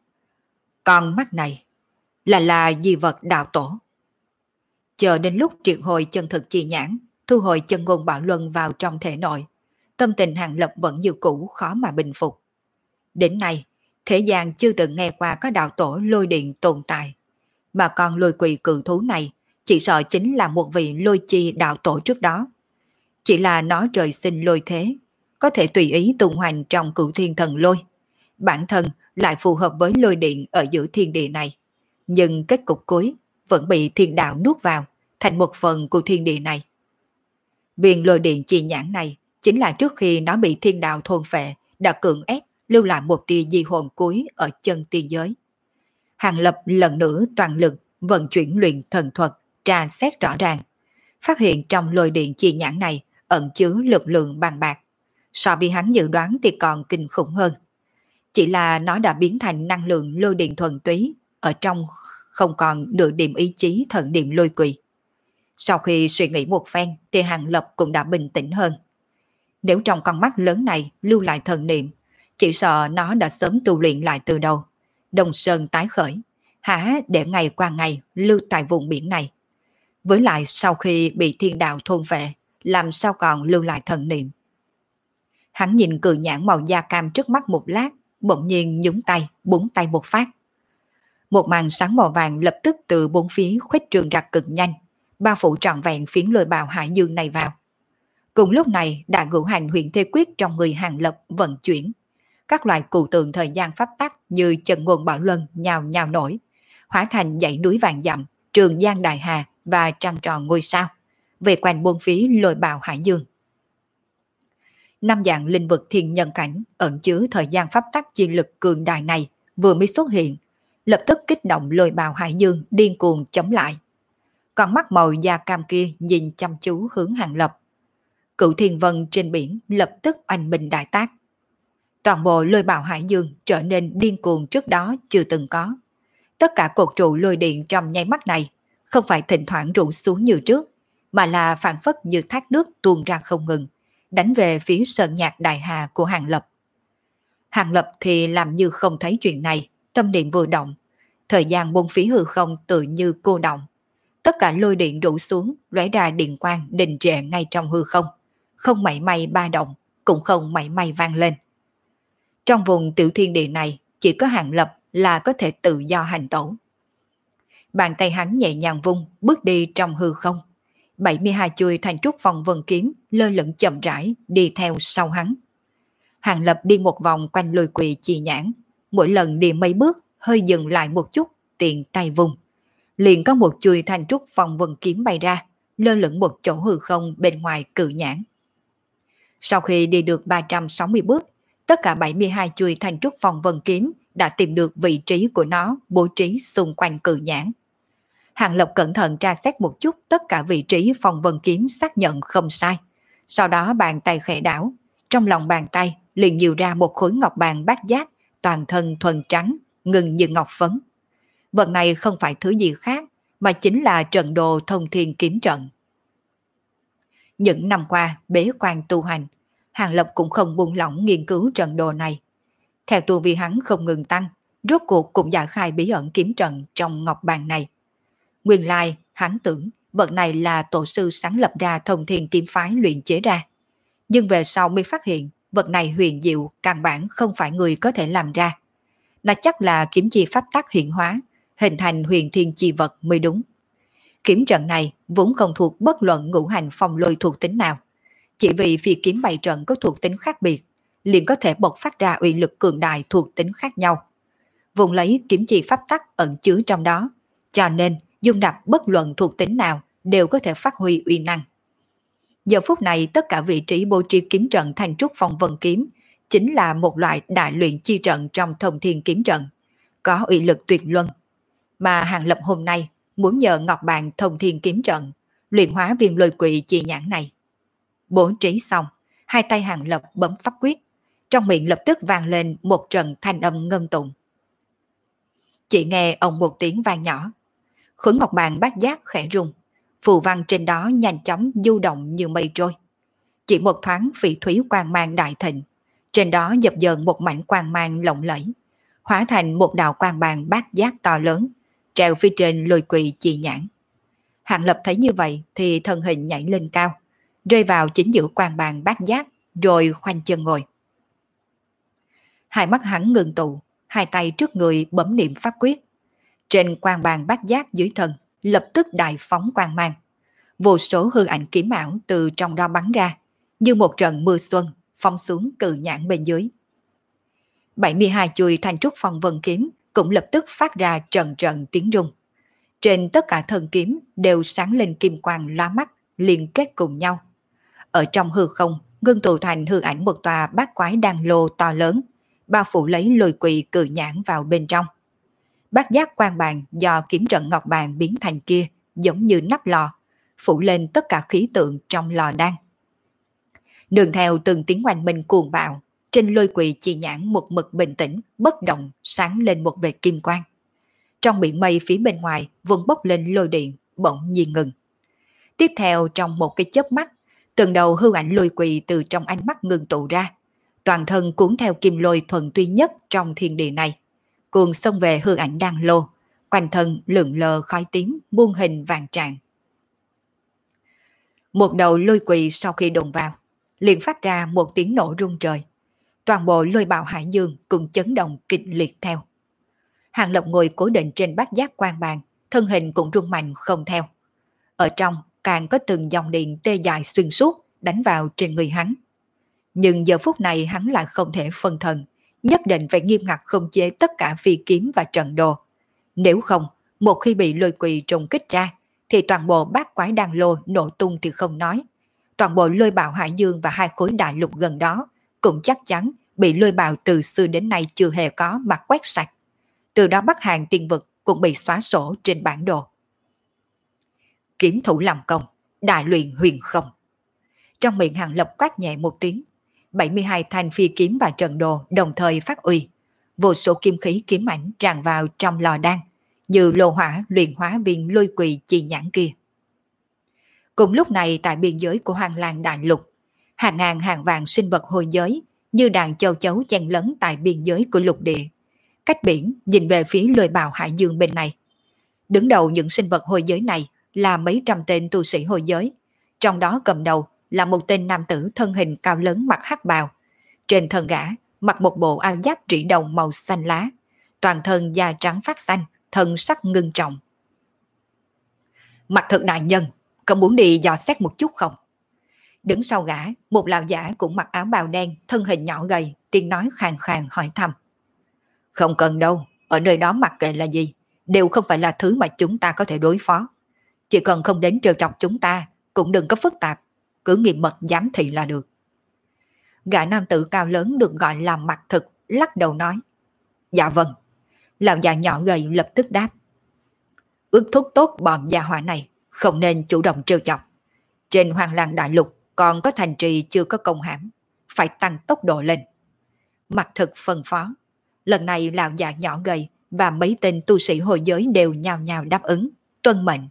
Speaker 2: Con mắt này là là di vật đạo tổ. Chờ đến lúc triệt hồi chân thực chi nhãn, thu hồi chân ngôn bảo luân vào trong thể nội, tâm tình Hàng Lập vẫn như cũ khó mà bình phục. Đến nay, thế gian chưa từng nghe qua có đạo tổ lôi điện tồn tại, mà con lôi quỳ cự thú này chỉ sợ chính là một vị lôi chi đạo tổ trước đó. Chỉ là nó trời sinh lôi thế, có thể tùy ý tung hoành trong cửu thiên thần lôi. Bản thân lại phù hợp với lôi điện ở giữa thiên địa này, nhưng kết cục cuối vẫn bị thiên đạo nuốt vào thành một phần của thiên địa này. Viên lôi điện chi nhãn này chính là trước khi nó bị thiên đạo thôn phệ đã cưỡng ép lưu lại một tia di hồn cuối ở chân tiên giới. Hàng Lập lần nữa toàn lực vận chuyển luyện thần thuật, tra xét rõ ràng, phát hiện trong lôi điện chi nhãn này ẩn chứa lực lượng bằng bạc, so với hắn dự đoán thì còn kinh khủng hơn. Chỉ là nó đã biến thành năng lượng lôi điện thuần túy, ở trong không còn nửa điểm ý chí thần niệm lôi quỳ. Sau khi suy nghĩ một phen thì Hàng Lập cũng đã bình tĩnh hơn. Nếu trong con mắt lớn này lưu lại thần niệm, chỉ sợ nó đã sớm tu luyện lại từ đầu, Đông Sơn tái khởi, há để ngày qua ngày lưu tại vùng biển này. Với lại sau khi bị thiên đạo thôn vệ, làm sao còn lưu lại thần niệm. Hắn nhìn cự nhãn màu da cam trước mắt một lát, bỗng nhiên nhúng tay, búng tay một phát. Một màn sáng màu vàng lập tức từ bốn phía khuếch trường ra cực nhanh, bao phủ trọn vẹn phiến lôi bào hải dương này vào. Cùng lúc này, đại ngũ hành huyền thế quyết trong người Hàng Lập vận chuyển. Các loại cụ tượng thời gian pháp tắc như chân ngôn bảo luân nhào nhào nổi, hóa thành dãy núi vàng dặm, trường giang đại hà và trăng tròn ngôi sao, về quanh buôn phía lôi bào hải dương. Năm dạng linh vực thiên nhân cảnh ẩn chứa thời gian pháp tắc chi lực cường đại này vừa mới xuất hiện, lập tức kích động lôi bào hải dương điên cuồng chống lại. Con mắt màu da cam kia nhìn chăm chú hướng Hàng Lập. Cửu thiên vân trên biển lập tức oanh minh đại tác. Toàn bộ lôi bào hải dương trở nên điên cuồng trước đó chưa từng có. Tất cả cột trụ lôi điện trong nháy mắt này không phải thỉnh thoảng rủ xuống như trước, mà là phản phất như thác nước tuôn ra không ngừng, đánh về phía sơn nhạc đại hà của Hàng Lập. Hàng Lập thì làm như không thấy chuyện này, tâm niệm vừa động, thời gian bốn phía hư không tự như cô động. Tất cả lôi điện đổ xuống, lóe ra điện quang đình trệ ngay trong hư không, không mảy may ba động, cũng không mảy may vang lên. Trong vùng tiểu thiên địa này, chỉ có Hàng Lập là có thể tự do hành tẩu. Bàn tay hắn nhẹ nhàng vung, bước đi trong hư không. bảy mươi hai chuôi thành trúc phong vân kiếm lơ lửng chậm rãi đi theo sau hắn. Hàng Lập đi một vòng quanh lôi quỷ chi nhãn, mỗi lần đi mấy bước hơi dừng lại một chút, tiện tay vung. Liền có một chuôi thành trúc phong vân kiếm bay ra, lơ lửng một chỗ hư không bên ngoài cự nhãn. Sau khi đi được ba trăm sáu mươi bước, tất cả bảy mươi hai chuôi thành trúc phong vân kiếm đã tìm được vị trí của nó bố trí xung quanh cự nhãn. Hàng Lập cẩn thận tra xét một chút tất cả vị trí phong vân kiếm, xác nhận không sai. Sau đó bàn tay khẽ đảo, trong lòng bàn tay liền nhiều ra một khối ngọc bàn bát giác, toàn thân thuần trắng, ngừng như ngọc phấn. Vật này không phải thứ gì khác, mà chính là trận đồ thông thiên kiếm trận. Những năm qua bế quan tu hành, Hàng Lập cũng không buông lỏng nghiên cứu trận đồ này. Theo tu vi hắn không ngừng tăng, rốt cuộc cũng giải khai bí ẩn kiếm trận trong ngọc bàn này. Nguyên lai, hắn tưởng vật này là tổ sư sáng lập ra thông thiên kiếm phái luyện chế ra. Nhưng về sau mới phát hiện, vật này huyền diệu, căn bản không phải người có thể làm ra. Là chắc là kiếm chi pháp tắc hiện hóa, hình thành huyền thiên chi vật mới đúng. Kiếm trận này vốn không thuộc bất luận ngũ hành phong lôi thuộc tính nào. Chỉ vì phi kiếm bày trận có thuộc tính khác biệt, liền có thể bộc phát ra uy lực cường đại thuộc tính khác nhau. Vùng lấy kiếm chi pháp tắc ẩn chứa trong đó, cho nên dung nạp bất luận thuộc tính nào đều có thể phát huy uy năng. Giờ phút này tất cả vị trí bố trí kiếm trận thành trúc phong vân kiếm chính là một loại đại luyện chi trận trong thông thiên kiếm trận, có uy lực tuyệt luân. Mà Hàng Lập hôm nay muốn nhờ ngọc bàn thông thiên kiếm trận luyện hóa viên lôi quỷ chi nhãn này. Bố trí xong, hai tay Hàng Lập bấm pháp quyết, trong miệng lập tức vang lên một trận thanh âm ngâm tụng. Chỉ nghe ông một tiếng vang nhỏ, khối ngọc bàn bát giác khẽ rung, phù văn trên đó nhanh chóng du động như mây trôi. Chỉ một thoáng phỉ thúy quang mang đại thịnh, trên đó dập dờn một mảnh quang mang lộng lẫy, hóa thành một đạo quang bàn bát giác to lớn, treo phía trên lôi quỷ chi nhãn. Hàng Lập thấy như vậy thì thân hình nhảy lên cao, rơi vào chính giữa quang bàn bát giác, rồi khoanh chân ngồi. Hai mắt hắn ngừng tụ, hai tay trước người bấm niệm pháp quyết. Trên quang bàn bát giác dưới thân lập tức đại phóng quang mang. Vô số hư ảnh kiếm ảo từ trong đó bắn ra, như một trận mưa xuân phong xuống cự nhãn bên dưới. bảy mươi hai chuôi thành trúc phong vân kiếm cũng lập tức phát ra trận trận tiếng rung. Trên tất cả thân kiếm đều sáng lên kim quang lóa mắt, liên kết cùng nhau. Ở trong hư không, ngưng tụ thành hư ảnh một tòa bát quái đan lô to lớn, bao phủ lấy lôi quỷ cự nhãn vào bên trong. Bát giác quang bàn do kiếm trận ngọc bàn biến thành kia giống như nắp lò, phủ lên tất cả khí tượng trong lò đan. Đường theo từng tiếng oanh minh cuồng bạo, trên lôi quỷ chi nhãn một mực bình tĩnh, bất động, sáng lên một vệt kim quang. Trong biển mây phía bên ngoài vẫn bốc lên lôi điện, bỗng nhiên ngừng. Tiếp theo trong một cái chớp mắt, từng đầu hư ảnh lôi quỷ từ trong ánh mắt ngừng tụ ra, toàn thân cuốn theo kim lôi thuần tuy nhất trong thiên địa này, cuồng xông về hư ảnh đan lô, quanh thân lượn lờ khói tím, muôn hình vàng trạng. Một đầu lôi quỷ sau khi đụng vào, liền phát ra một tiếng nổ rung trời. Toàn bộ lôi bạo hải dương cũng chấn động kịch liệt theo. Hàng Lập ngồi cố định trên bát giác quang bàn, thân hình cũng rung mạnh không theo. Ở trong càng có từng dòng điện tê dài xuyên suốt đánh vào trên người hắn. Nhưng giờ phút này hắn lại không thể phân thần, nhất định phải nghiêm ngặt khống chế tất cả phi kiếm và trận đồ. Nếu không, một khi bị lôi quỷ trùng kích ra, thì toàn bộ bát quái đan lô nổ tung thì không nói. Toàn bộ lôi bạo hải dương và hai khối đại lục gần đó cũng chắc chắn bị lôi bạo từ xưa đến nay chưa hề có mà quét sạch. Từ đó Bắc Hàng tiên vực cũng bị xóa sổ trên bản đồ. Kiếm thủ làm công, đại luyện huyền không. Trong miệng Hàng Lập quát nhẹ một tiếng, bảy mươi hai thanh phi kiếm và trận đồ đồng thời phát uy. Vô số kim khí kiếm ảnh tràn vào trong lò đan, như lô hỏa luyện hóa viên lôi quỷ chi nhãn kia. Cùng lúc này tại biên giới của Hoàng Lang Đại Lục, hàng ngàn hàng vạn sinh vật hồi giới như đàn châu chấu chen lấn tại biên giới của lục địa. Cách biển nhìn về phía lôi bào hải dương bên này. Đứng đầu những sinh vật hồi giới này là mấy trăm tên tu sĩ hồi giới, trong đó cầm đầu là một tên nam tử thân hình cao lớn mặc hắc bào. Trên thân gã mặc một bộ áo giáp trĩ đồng màu xanh lá, toàn thân da trắng phát xanh, thân sắc ngưng trọng. Mặt thực đại nhân, có muốn đi dò xét một chút không? Đứng sau gã, một lão giả cũng mặc áo bào đen, thân hình nhỏ gầy, tiếng nói khàn khàn hỏi thăm. Không cần đâu, ở nơi đó mặc kệ là gì, đều không phải là thứ mà chúng ta có thể đối phó. Chỉ cần không đến trêu chọc chúng ta, cũng đừng có phức tạp, cứ nghiêm mật giám thị là được. Gã nam tử cao lớn được gọi là mặt thực, lắc đầu nói. Dạ vâng. Lão già nhỏ gầy lập tức đáp. Ước thúc tốt bọn gia hỏa này, không nên chủ động trêu chọc. Trên Hoàng Lang Đại Lục còn có thành trì chưa có công hãm, phải tăng tốc độ lên. Mặt thực phân phó. Lần này lão già nhỏ gầy và mấy tên tu sĩ hồi giới đều nhao nhao đáp ứng, tuân mệnh.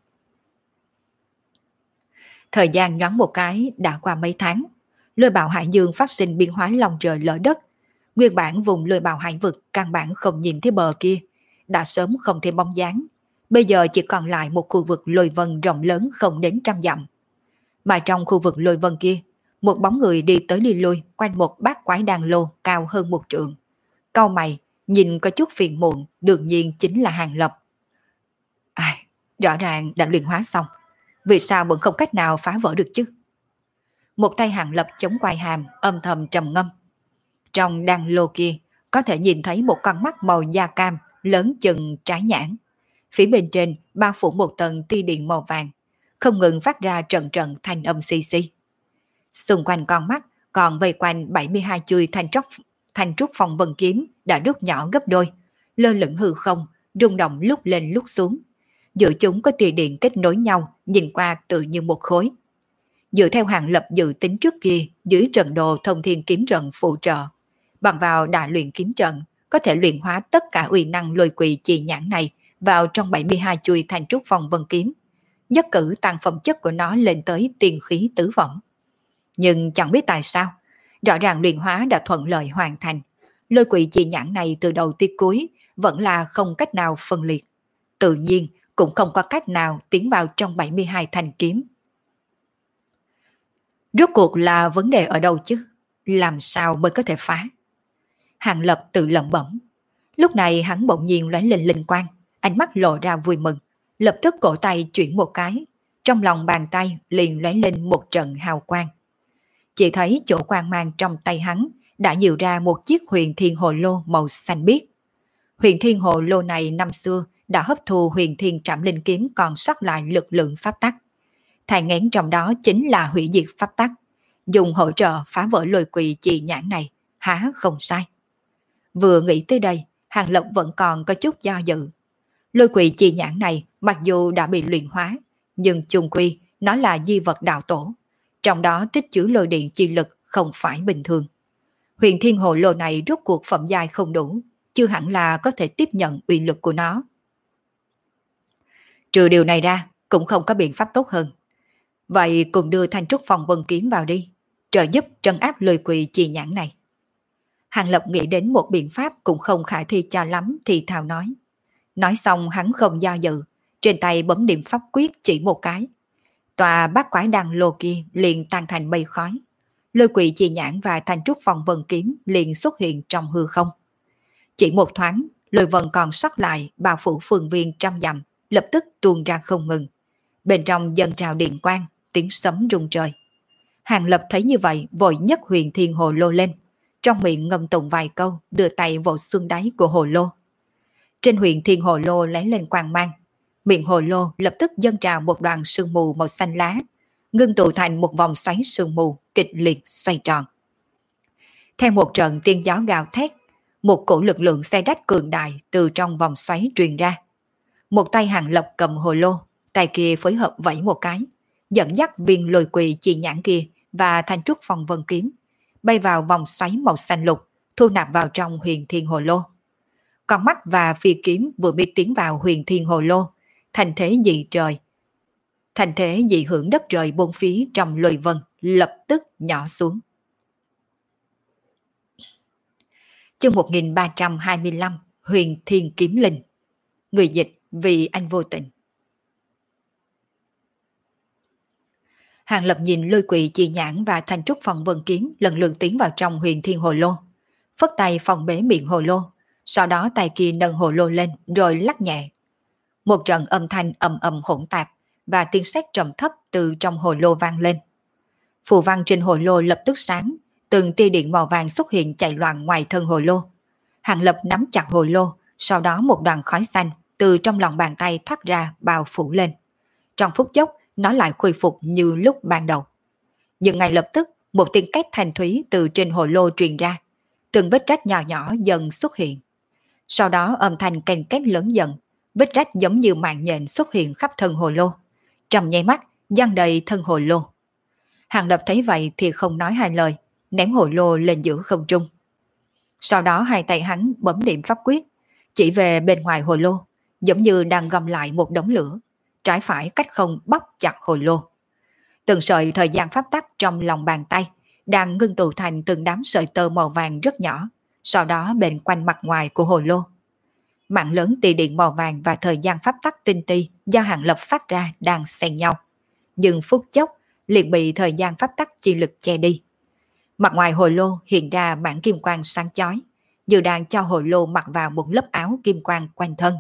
Speaker 2: Thời gian nhoáng một cái đã qua mấy tháng, lôi bào hải dương phát sinh biến hóa lòng trời lở đất. Nguyên bản vùng lôi bào hải vực căn bản không nhìn thấy bờ kia, đã sớm không thấy bóng dáng. Bây giờ chỉ còn lại một khu vực lôi vân rộng lớn không đến trăm dặm. Mà trong khu vực lôi vân kia, một bóng người đi tới đi lui quanh một bát quái đàn lô cao hơn một trượng. Cau mày, nhìn có chút phiền muộn, đương nhiên chính là Hàng Lập. À, rõ ràng đã luyện hóa xong, vì sao vẫn không cách nào phá vỡ được chứ? Một tay Hàng Lập chống quai hàm, âm thầm trầm ngâm. Trong đàn lô kia, có thể nhìn thấy một con mắt màu da cam, lớn chừng trái nhãn. Phía bên trên bao phủ một tầng tia điện màu vàng, không ngừng phát ra trận trận thanh âm xì xì. Xung quanh con mắt còn vây quanh bảy mươi hai chuôi thanh trúc, thanh trúc phong vân kiếm đã rút nhỏ gấp đôi, lơ lửng hư không, rung động lúc lên lúc xuống. Giữa chúng có tia điện kết nối nhau, nhìn qua tự như một khối. Dựa theo Hàng Lập dự tính trước kia, dưới trận đồ thông thiên kiếm trận phụ trợ, bằng vào đại luyện kiếm trận, có thể luyện hóa tất cả uy năng lôi quỷ chi nhãn này vào trong bảy mươi hai chuôi thanh trúc phong vân kiếm, nhất cử tăng phẩm chất của nó lên tới tiên khí tứ phẩm. Nhưng chẳng biết tại sao, rõ ràng luyện hóa đã thuận lợi hoàn thành, lôi quỷ chi nhãn này từ đầu tới cuối vẫn là không cách nào phân liệt, tự nhiên cũng không có cách nào tiến vào trong bảy mươi hai thanh kiếm. Rốt cuộc là vấn đề ở đâu chứ? Làm sao mới có thể phá? Hàng Lập tự lẩm bẩm. Lúc này hắn bỗng nhiên lóe lên linh quang, ánh mắt lộ ra vui mừng, lập tức cổ tay chuyển một cái, trong lòng bàn tay liền lóe lên một trận hào quang. Chỉ thấy chỗ quang mang trong tay hắn đã nhiều ra một chiếc huyền thiên hồ lô màu xanh biếc. Huyền thiên hồ lô này năm xưa đã hấp thu huyền thiên trảm linh kiếm còn sót lại lực lượng pháp tắc. Thai nghén trong đó chính là hủy diệt pháp tắc, dùng hỗ trợ phá vỡ lôi quỷ chi nhãn này, há không sai. Vừa nghĩ tới đây, Hàng Lập vẫn còn có chút do dự. Lôi quỷ chi nhãn này mặc dù đã bị luyện hóa, nhưng chung quy nó là di vật đạo tổ, trong đó tích chứa lôi điện chi lực không phải bình thường. Huyền thiên hồ lô này rốt cuộc phẩm giai không đủ, chưa hẳn là có thể tiếp nhận uy lực của nó. Trừ điều này ra, cũng không có biện pháp tốt hơn. Vậy cùng đưa thanh trúc phong vân kiếm vào đi, trợ giúp trấn áp lôi quỷ chi nhãn này. Hàng Lập nghĩ đến một biện pháp cũng không khả thi cho lắm thì thào nói. Nói xong hắn không do dự, trên tay bấm điểm pháp quyết chỉ một cái. Tòa bát quái đăng lô kia liền tan thành mây khói. Lôi quỷ chi nhãn và thanh trúc phong vân kiếm liền xuất hiện trong hư không. Chỉ một thoáng, lôi vân còn sót lại bao phủ phương viên trăm dặm, lập tức tuôn ra không ngừng. Bên trong dần trào điện quang, tiếng sấm rung trời. Hàng Lập thấy như vậy vội nhấc huyền thiên hồ lô lên, trong miệng ngâm tụng vài câu, đưa tay vào xương đáy của hồ lô. Trên huyền thiên hồ lô lấy lên quang mang, miệng hồ lô lập tức dâng trào một đoàn sương mù màu xanh lá, ngưng tụ thành một vòng xoáy sương mù kịch liệt xoay tròn. Theo một trận tiên gió gào thét, một cổ lực lượng xé rách cường đại từ trong vòng xoáy truyền ra. Một tay Hàng Lập cầm hồ lô, tay kia phối hợp vẫy một cái, dẫn dắt viên lôi quỷ chi nhãn kia và thanh trúc phong vân kiếm bay vào vòng xoáy màu xanh lục, thu nạp vào trong huyền thiên hồ lô. Con mắt và phi kiếm vừa mới tiến vào huyền thiên hồ lô, thành thế dị trời. thành thế dị hưởng đất trời bốn phía trong lôi vân lập tức nhỏ xuống. Chương một nghìn ba trăm hai mươi lăm, Huyền Thiên Kiếm Linh. Người dịch Vì Anh Vô Tình. Hàng Lập nhìn Lôi Quỳ Chi Nhãn và Thanh Trúc Phong Vân Kiếm lần lượt tiến vào trong Huyền Thiên Hồ Lô, phất tay phòng bế miệng hồ lô, sau đó tay kia nâng hồ lô lên rồi lắc nhẹ. Một trận âm thanh ầm ầm hỗn tạp và tiếng sét trầm thấp từ trong hồ lô vang lên. Phù văn trên hồ lô lập tức sáng, từng tia điện màu vàng xuất hiện chạy loạn ngoài thân hồ lô. Hàng Lập nắm chặt hồ lô, sau đó một đoàn khói xanh từ trong lòng bàn tay thoát ra bao phủ lên. Trong phút chốc, nó lại khôi phục như lúc ban đầu. Nhưng ngay lập tức, một tiếng két thanh thúy từ trên hồ lô truyền ra, từng vết rách nhỏ nhỏ dần xuất hiện. Sau đó âm thanh ken két lớn dần, vết rách giống như mạng nhện xuất hiện khắp thân hồ lô. Trong nháy mắt, giăng đầy thân hồ lô. Hàng Lập thấy vậy thì không nói hai lời, ném hồ lô lên giữa không trung. Sau đó hai tay hắn bấm niệm pháp quyết, chỉ về bên ngoài hồ lô, giống như đang gom lại một đống lửa, trái phải cách không bóp chặt hồ lô. Từng sợi thời gian pháp tắc trong lòng bàn tay đang ngưng tụ thành từng đám sợi tơ màu vàng rất nhỏ, sau đó bên quanh mặt ngoài của hồ lô. Mạng lớn tia điện màu vàng và thời gian pháp tắc tinh ti do Hàng Lập phát ra đang xen nhau, nhưng phút chốc liền bị thời gian pháp tắc chi lực che đi. Mặt ngoài hồ lô hiện ra mảng kim quang sáng chói, như đang cho hồ lô mặc vào một lớp áo kim quang quanh thân.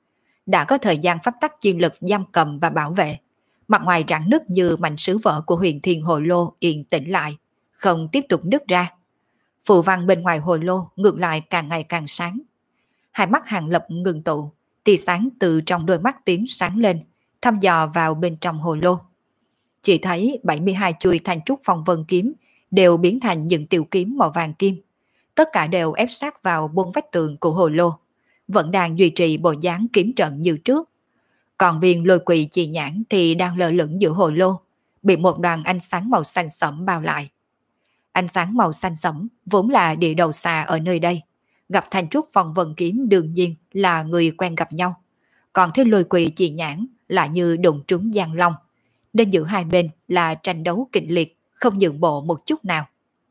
Speaker 2: Đã có thời gian pháp tắc chi lực giam cầm và bảo vệ, mặt ngoài rạn nứt như mảnh sứ vỡ của huyền thiên hồ lô yên tĩnh lại, không tiếp tục nứt ra. Phù văn bên ngoài hồ lô ngược lại càng ngày càng sáng. Hai mắt Hàng Lập ngừng tụ, tia sáng từ trong đôi mắt tím sáng lên, thăm dò vào bên trong hồ lô. Chỉ thấy bảy mươi hai chuôi Thanh Trúc Phong Vân kiếm đều biến thành những tiểu kiếm màu vàng kim. Tất cả đều ép sát vào bốn vách tường của hồ lô, vẫn đang duy trì bộ dáng kiếm trận như trước. Còn viên Lôi Quỳ Chi Nhãn thì đang lơ lửng giữa hồ lô, bị một đoàn ánh sáng màu xanh sẫm bao lại. Ánh sáng màu xanh sẫm vốn là địa đầu xà ở nơi đây, gặp Thanh Trúc Phong Vân kiếm đương nhiên là người quen gặp nhau. Còn thế Lôi Quỳ Chi Nhãn lại như đụng trúng giang long, nên giữa hai bên là tranh đấu kịch liệt, không nhượng bộ một chút nào.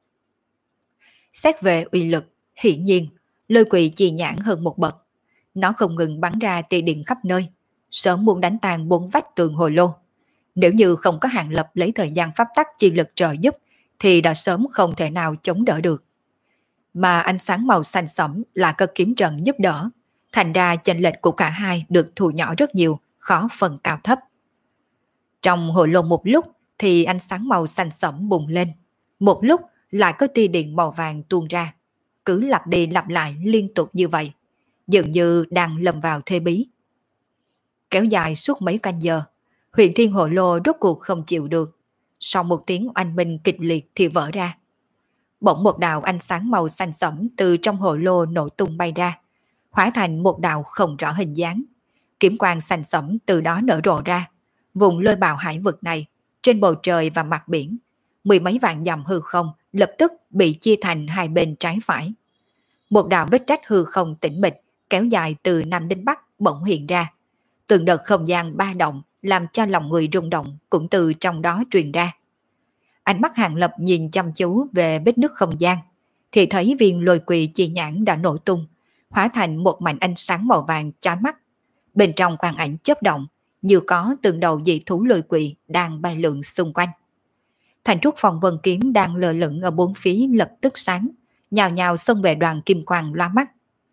Speaker 2: Xét về uy lực, hiển nhiên Lôi Quỳ Chi Nhãn hơn một bậc. Nó không ngừng bắn ra tia điện khắp nơi, sớm muốn đánh tan bốn vách tường hồ lô. Nếu như không có Hàng Lập lấy thời gian pháp tắc chi lực trợ giúp thì đã sớm không thể nào chống đỡ được. Mà ánh sáng màu xanh sẫm là có kiếm trận giúp đỡ, thành ra chênh lệch của cả hai được thu nhỏ rất nhiều, khó phân cao thấp. Trong hồ lô một lúc thì ánh sáng màu xanh sẫm bùng lên, một lúc lại có tia điện màu vàng tuôn ra, cứ lặp đi lặp lại liên tục như vậy, dường như đang lâm vào thế bí. Kéo dài suốt mấy canh giờ, huyền thiên hồ lô rốt cuộc không chịu được, sau một tiếng oanh minh kịch liệt thì vỡ ra. Bỗng một đạo ánh sáng màu xanh sẫm từ trong hồ lô nổ tung bay ra, hóa thành một đạo không rõ hình dáng. Kiếm quang xanh sẫm từ đó nở rộ ra, vùng lôi bào hải vực này, trên bầu trời và mặt biển, mười mấy vạn dặm hư không lập tức bị chia thành hai bên trái phải. Một đạo vết rách hư không tĩnh mịch kéo dài từ Nam đến Bắc bỗng hiện ra. Từng đợt không gian ba động làm cho lòng người rung động cũng từ trong đó truyền ra. Ánh mắt Hàng Lập nhìn chăm chú về vết nứt không gian, thì thấy viên Lôi Quỳ Chi Nhãn đã nổ tung, hóa thành một mảnh ánh sáng màu vàng chói mắt. Bên trong quang ảnh chớp động, như có từng đầu dị thú lôi quỳ đang bay lượn xung quanh. Thanh Trúc Phong Vân kiếm đang lơ lửng ở bốn phía lập tức sáng, nhào nhào xông về đoàn kim quang loa mắt.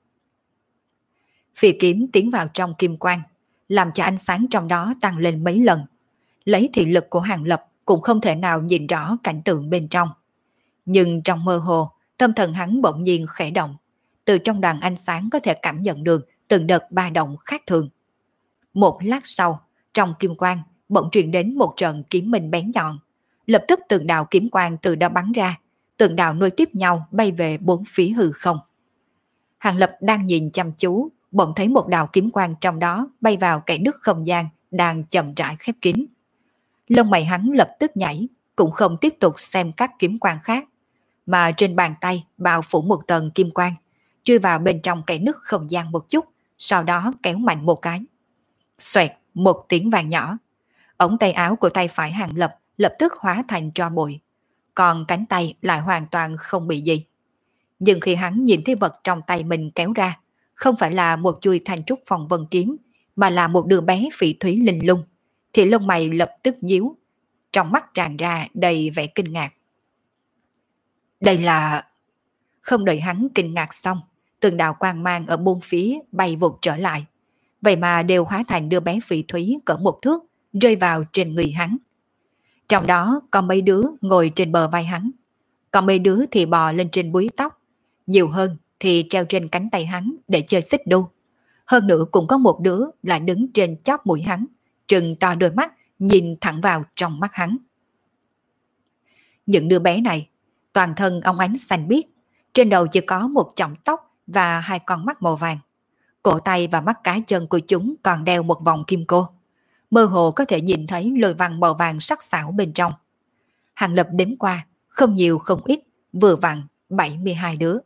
Speaker 2: Phi kiếm tiến vào trong kim quang, làm cho ánh sáng trong đó tăng lên mấy lần. Lấy thị lực của Hàng Lập cũng không thể nào nhìn rõ cảnh tượng bên trong. Nhưng trong mơ hồ, tâm thần hắn bỗng nhiên khẽ động. Từ trong đoàn ánh sáng có thể cảm nhận được từng đợt ba động khác thường. Một lát sau, trong kim quang bỗng truyền đến một trận kiếm minh bén nhọn. Lập tức từng đạo kiếm quang từ đó bắn ra, từng đạo nối tiếp nhau bay về bốn phía hư không. Hàng Lập đang nhìn chăm chú, bỗng thấy một đạo kiếm quang trong đó bay vào kẽ nứt không gian đang chậm rãi khép kín. Lông mày hắn lập tức nhảy, cũng không tiếp tục xem các kiếm quang khác, mà trên bàn tay bao phủ một tầng kim quang, chui vào bên trong kẽ nứt không gian một chút, sau đó kéo mạnh một cái. Xoẹt một tiếng vang nhỏ. Ống tay áo của tay phải Hàng Lập lập tức hóa thành tro bụi, còn cánh tay lại hoàn toàn không bị gì. Nhưng khi hắn nhìn thấy vật trong tay mình kéo ra, không phải là một chuôi thanh trúc phong vân kiếm, mà là một đứa bé phỉ thúy linh lung, thì lông mày lập tức nhíu, trong mắt tràn ra đầy vẻ kinh ngạc. Đây là... Không đợi hắn kinh ngạc xong, từng đạo quang mang ở bốn phía bay vụt trở lại, vậy mà đều hóa thành đứa bé phỉ thúy cỡ một thước, rơi vào trên người hắn. Trong đó có mấy đứa ngồi trên bờ vai hắn, còn mấy đứa thì bò lên trên búi tóc, nhiều hơn thì treo trên cánh tay hắn để chơi xích đu. Hơn nữa cũng có một đứa lại đứng trên chóp mũi hắn, trừng to đôi mắt nhìn thẳng vào trong mắt hắn. Những đứa bé này toàn thân óng ánh xanh biếc, trên đầu chỉ có một chỏm tóc và hai con mắt màu vàng. Cổ tay và mắt cá chân của chúng còn đeo một vòng kim cô, mơ hồ có thể nhìn thấy lồi văn màu vàng sắc sảo bên trong. Hàng Lập đếm qua, không nhiều không ít, vừa vặn bảy mươi hai đứa.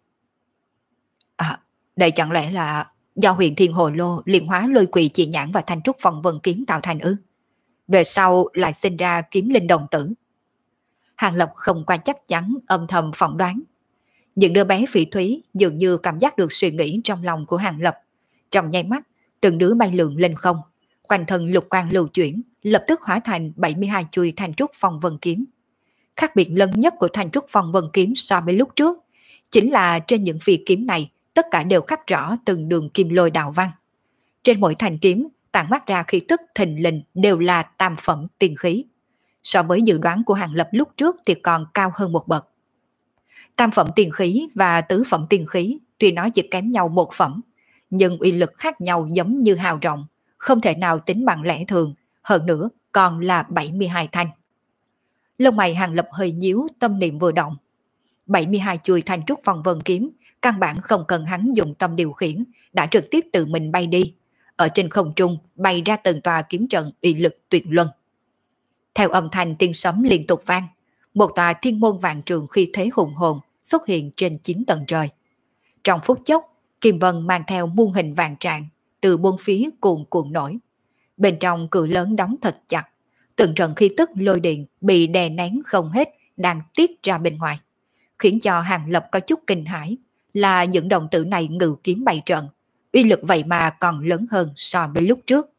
Speaker 2: À, đây chẳng lẽ là do huyền thiên hồ lô luyện hóa lôi quỷ chỉ nhãn và thanh trúc phong vân kiếm tạo thành ư? Về sau lại sinh ra kiếm linh đồng tử. Hàng Lập không qua chắc chắn, âm thầm phỏng đoán. Những đứa bé phỉ thúy dường như cảm giác được suy nghĩ trong lòng của Hàng Lập. Trong nháy mắt, từng đứa bay lượn lên không, quanh thân lục quang lưu chuyển, lập tức hóa thành bảy mươi hai chuôi thanh trúc phong vân kiếm. Khác biệt lớn nhất của thanh trúc phong vân kiếm so với lúc trước, chính là trên những phi kiếm này, tất cả đều khắc rõ từng đường kim lôi đạo văn. Trên mỗi thanh kiếm, tản mát ra khí tức thình lình đều là tam phẩm tiên khí. So với dự đoán của Hàng Lập lúc trước thì còn cao hơn một bậc. Tam phẩm tiên khí và tứ phẩm tiên khí tuy nói chỉ kém nhau một phẩm, nhưng uy lực khác nhau giống như hào rộng, không thể nào tính bằng lẽ thường, hơn nữa còn là bảy mươi hai thanh. Lông mày Hàng Lập hơi nhíu, tâm niệm vừa động. bảy mươi hai chuôi thanh trúc phong vân kiếm, căn bản không cần hắn dùng tâm điều khiển, đã trực tiếp tự mình bay đi. Ở trên không trung bay ra từng tòa kiếm trận uy lực tuyệt luân. Theo âm thanh tiếng sấm liên tục vang, một tòa thiên môn vạn trường khi thế hùng hồn xuất hiện trên chín tầng trời. Trong phút chốc, kim vân mang theo muôn hình vạn trạng từ bốn phía cuồn cuộn nổi. Bên trong cửa lớn đóng thật chặt, từng trận khí tức lôi điện bị đè nén không hết đang tiết ra bên ngoài, khiến cho Hàng Lập có chút kinh hãi là những đồng tử này ngự kiếm bày trận, uy lực vậy mà còn lớn hơn so với lúc trước.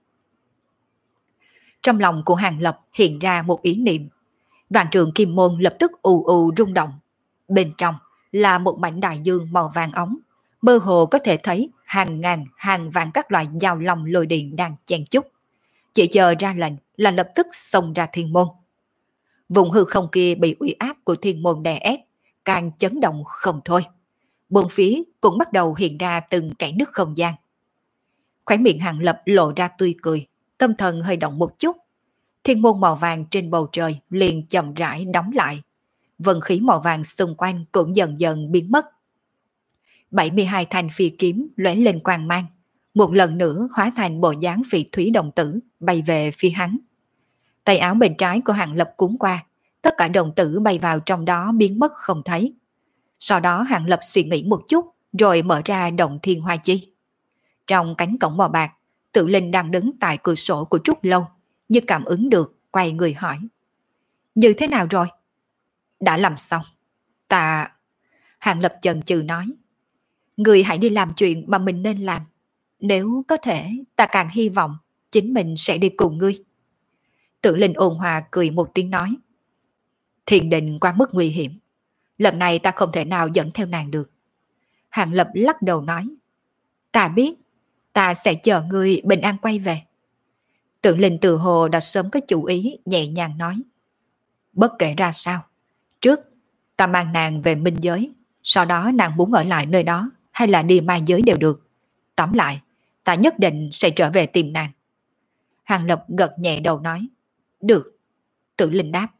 Speaker 2: Trong lòng của Hàng Lập hiện ra một ý niệm, vạn trường kim môn lập tức ù ù rung động. Bên trong là một mảnh đại dương màu vàng óng, mơ hồ có thể thấy hàng ngàn hàng vạn các loại dao long lôi điện đang chen chúc. Chỉ chờ ra lệnh là lập tức xông ra thiên môn. Vùng hư không kia bị uy áp của thiên môn đè ép, càng chấn động không thôi. Bốn phía cũng bắt đầu hiện ra từng kẽ nứt không gian. Khóe miệng Hàng Lập lộ ra tươi cười, tâm thần hơi động một chút. Thiên môn màu vàng trên bầu trời liền chậm rãi đóng lại. Vân khí màu vàng xung quanh cũng dần dần biến mất. bảy mươi hai thanh phi kiếm lóe lên quang mang, một lần nữa hóa thành bộ dáng phỉ thúy đồng tử bay về phía hắn. Tay áo bên trái của Hàng Lập cuốn qua, tất cả đồng tử bay vào trong đó biến mất không thấy. Sau đó Hàng Lập suy nghĩ một chút rồi mở ra động thiên hoa chi. Trong cánh cổng màu bạc, Tự Linh đang đứng tại cửa sổ của Trúc Lâu, như cảm ứng được, quay người hỏi. Như thế nào rồi? Đã làm xong. Ta... Hàng Lập chần chừ nói. Người hãy đi làm chuyện mà mình nên làm. Nếu có thể, ta càng hy vọng chính mình sẽ đi cùng ngươi. Tự Linh ôn hòa cười một tiếng nói. Thiền định quá mức nguy hiểm. Lần này ta không thể nào dẫn theo nàng được. Hàng Lập lắc đầu nói. Ta biết, ta sẽ chờ ngươi bình an quay về. Tự Linh tự hồ đã sớm có chủ ý, nhẹ nhàng nói. Bất kể ra sao, trước ta mang nàng về minh giới, sau đó nàng muốn ở lại nơi đó hay là đi ma giới đều được. Tóm lại, ta nhất định sẽ trở về tìm nàng. Hàng Lập gật nhẹ đầu nói. Được. Tự Linh đáp.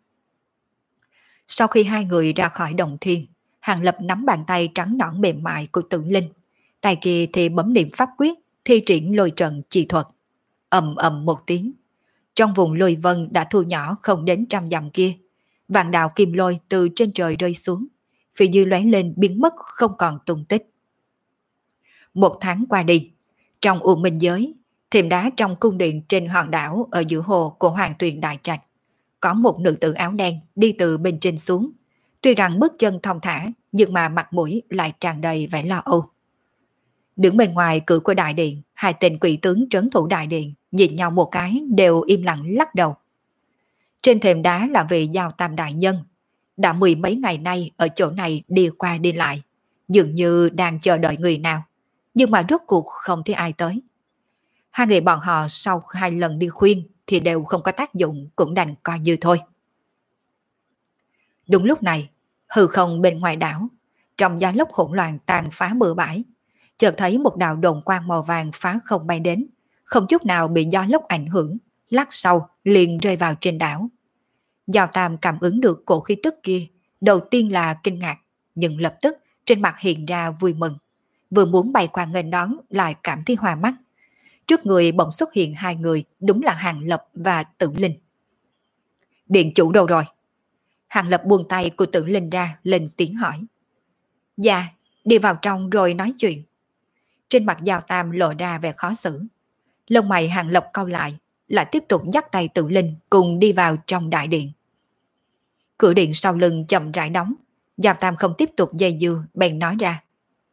Speaker 2: Sau khi hai người ra khỏi động thiên, Hàng Lập nắm bàn tay trắng nõn mềm mại của Tự Linh, tay kia thì bấm niệm pháp quyết, thi triển lôi trận chi thuật. Ầm ầm một tiếng, trong vùng lôi vân đã thu nhỏ không đến trăm dặm kia, vạn đạo kim lôi từ trên trời rơi xuống, phía dưới lóe lên biến mất không còn tung tích. Một tháng qua đi, trong U Minh giới, Thềm đá trong cung điện trên hòn đảo ở giữa hồ của Hoàng Tuyền Đại Trạch. Có một nữ tử áo đen đi từ bên trên xuống. Tuy rằng bước chân thong thả, nhưng mà mặt mũi lại tràn đầy vẻ lo âu. Đứng bên ngoài cửa của đại điện, hai tên quỷ tướng trấn thủ đại điện nhìn nhau một cái đều im lặng lắc đầu. Trên thềm đá là vị Giao Tam đại nhân, đã mười mấy ngày nay ở chỗ này đi qua đi lại, dường như đang chờ đợi người nào, nhưng mà rốt cuộc không thấy ai tới. Hai người bọn họ sau hai lần đi khuyên thì đều không có tác dụng, cũng đành coi như thôi. Đúng lúc này, hư không bên ngoài đảo, trong gió lốc hỗn loạn tàn phá bừa bãi, chợt thấy một đạo đồn quang màu vàng phá không bay đến, không chút nào bị gió lốc ảnh hưởng, lát sau liền rơi vào trên đảo. Giao Tam cảm ứng được cổ khí tức kia, đầu tiên là kinh ngạc, nhưng lập tức trên mặt hiện ra vui mừng. Vừa muốn bay qua nghênh đón lại cảm thấy hoa mắt. Trước người bỗng xuất hiện hai người, đúng là Hàng Lập và Tử Linh. Điện chủ đâu rồi? Hàng Lập buông tay của Tử Linh ra, lên tiếng hỏi. Dạ, đi vào trong rồi nói chuyện. Trên mặt Giao Tam lộ ra vẻ khó xử. Lông mày Hàng Lập cau lại, lại tiếp tục dắt tay Tử Linh cùng đi vào trong đại điện. Cửa điện sau lưng chậm rãi đóng, Giao Tam không tiếp tục dây dưa, bèn nói ra.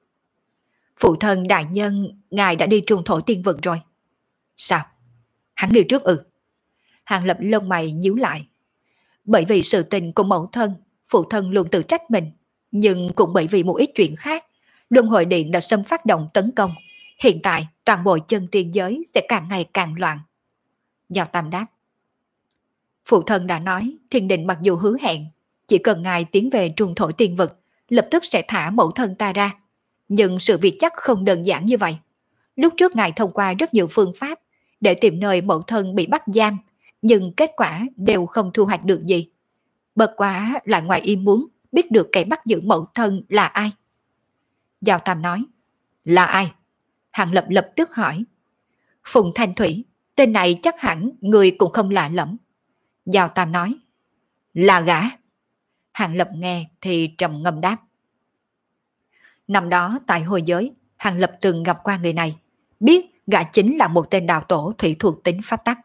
Speaker 2: Phụ thân đại nhân, ngài đã đi trung thổ tiên vực rồi. Sao? Hắn đi trước ư? Hàng Lập lông mày nhíu lại. Bởi vì sự tình của mẫu thân, phụ thân luôn tự trách mình, nhưng cũng bởi vì một ít chuyện khác, Luân Hồi Điện đã xâm phát động tấn công. Hiện tại toàn bộ chân tiên giới sẽ càng ngày càng loạn. Giao Tam đáp. Phụ thân đã nói thiên định mặc dù hứa hẹn, chỉ cần ngài tiến về trung thổ tiên vực, lập tức sẽ thả mẫu thân ta ra. Nhưng sự việc chắc không đơn giản như vậy. Lúc trước ngài thông qua rất nhiều phương pháp để tìm nơi mẫu thân bị bắt giam, nhưng kết quả đều không thu hoạch được gì. Bất quá lại ngoài ý muốn biết được kẻ bắt giữ mẫu thân là ai. Giao Tam nói. Là ai? Hàng Lập lập tức hỏi. Phùng Thanh Thủy, tên này chắc hẳn người cũng không lạ lẫm. Giao Tam nói. Là gã. Hàng Lập nghe thì trầm ngâm đáp. Năm đó tại hồi giới, Hàng Lập từng gặp qua người này, biết gã chính là một tên đạo tổ thủy thuộc tính pháp tắc.